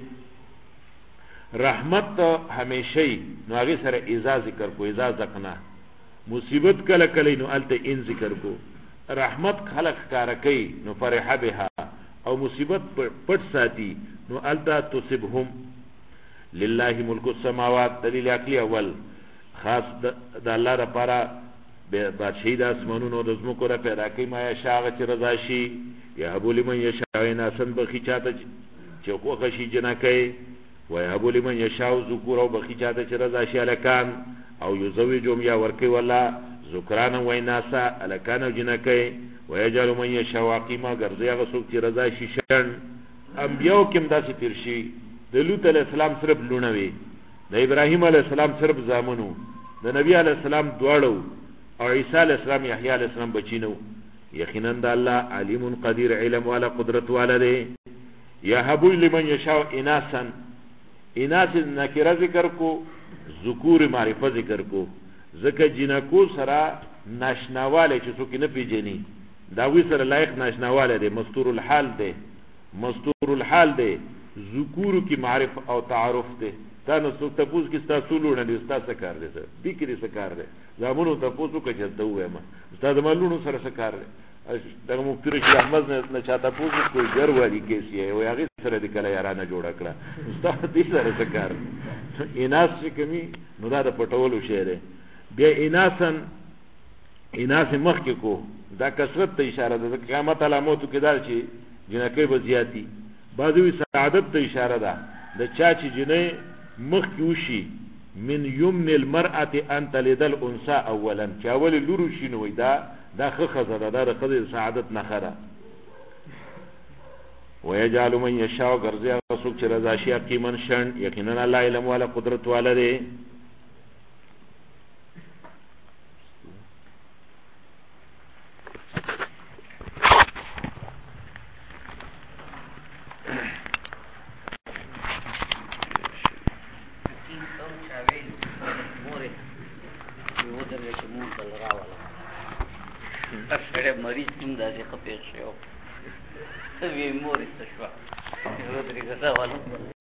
رحمت همیشه نو هغه سره اذا ذکر کو اذا ذقنا مصیبت کله کله نو الته ان ذکر کو رحمت خلق کار کوي نو فرح بها او مصیبت پټ ساتي نو الته تصبهم لله ملک السماوات دلیل عقلی اول خاص د الله لپاره بادشاہی د اسمانونو د زمکو را پیدا کوي ما یشاء چې رضا شي یا ابو لمن یشاء ناسن بخی چاته چې خوښ شي جنکه ويهبوا لمن يشاء ذكورا وبخيجاته چې رضا شي الکان او يزوجهم یا ورکی ولا ذکرانا ویناسا الکان او جنکه ويجعل من يشاء واقيما ګرځي هغه څوک چې رضا شي شن انبیاء کوم داسې تیر شي د لوط علیہ السلام صرف لونه وي د ابراهیم علیہ السلام صرف زامنو د نبی علیہ السلام دواړو او عیسی علیہ السلام یحیی علیہ السلام بچینو یقینا د الله علیم قدیر علم والا قدرت والا دی يهبوا لمن يشاء اناسا اناس نکره ذکر کو ذکور معرفه ذکر کو ذکر جنکو سره ناشناواله چې څوک نه پیژني دا وی سره لایق ناشناواله دی مستور الحال دی ذکور کی معرف او تعارف دی دا نو څوک تاسو کې تاسو لونه دي تاسو کار دي دي کې څه کار دي زمونږ تاسو کې چې ته وایم استاد مالونو سره څه کار دي دغه مفتر شیخ احمد نه چاته پوښتنه کوي ګر والی کیسه یې او هغه سره د کله یارانه جوړ کړه استاد دې سره څه کار اناس چې کمی نو دا د پټولو شی دی بیا اناس مخ کې کو دا کثرت ته اشاره ده قیامت علامات کې دا چې جنکې به زیاتی بعضوی سعادت ته اشاره ده د چا چې جنې مخ کې وشي من یمن المرأه ان تلد الانثى اولا چاول لورو شنو دا خزه ده د خزه سعادت نه خره ويجعل من يشاء غرزه رسول چې رضا شي قیمن شن یقینا الله علم والا قدرت والا دی مریض کوم داسې خپې شو وی مورې څه شوه یو درې ګټه والو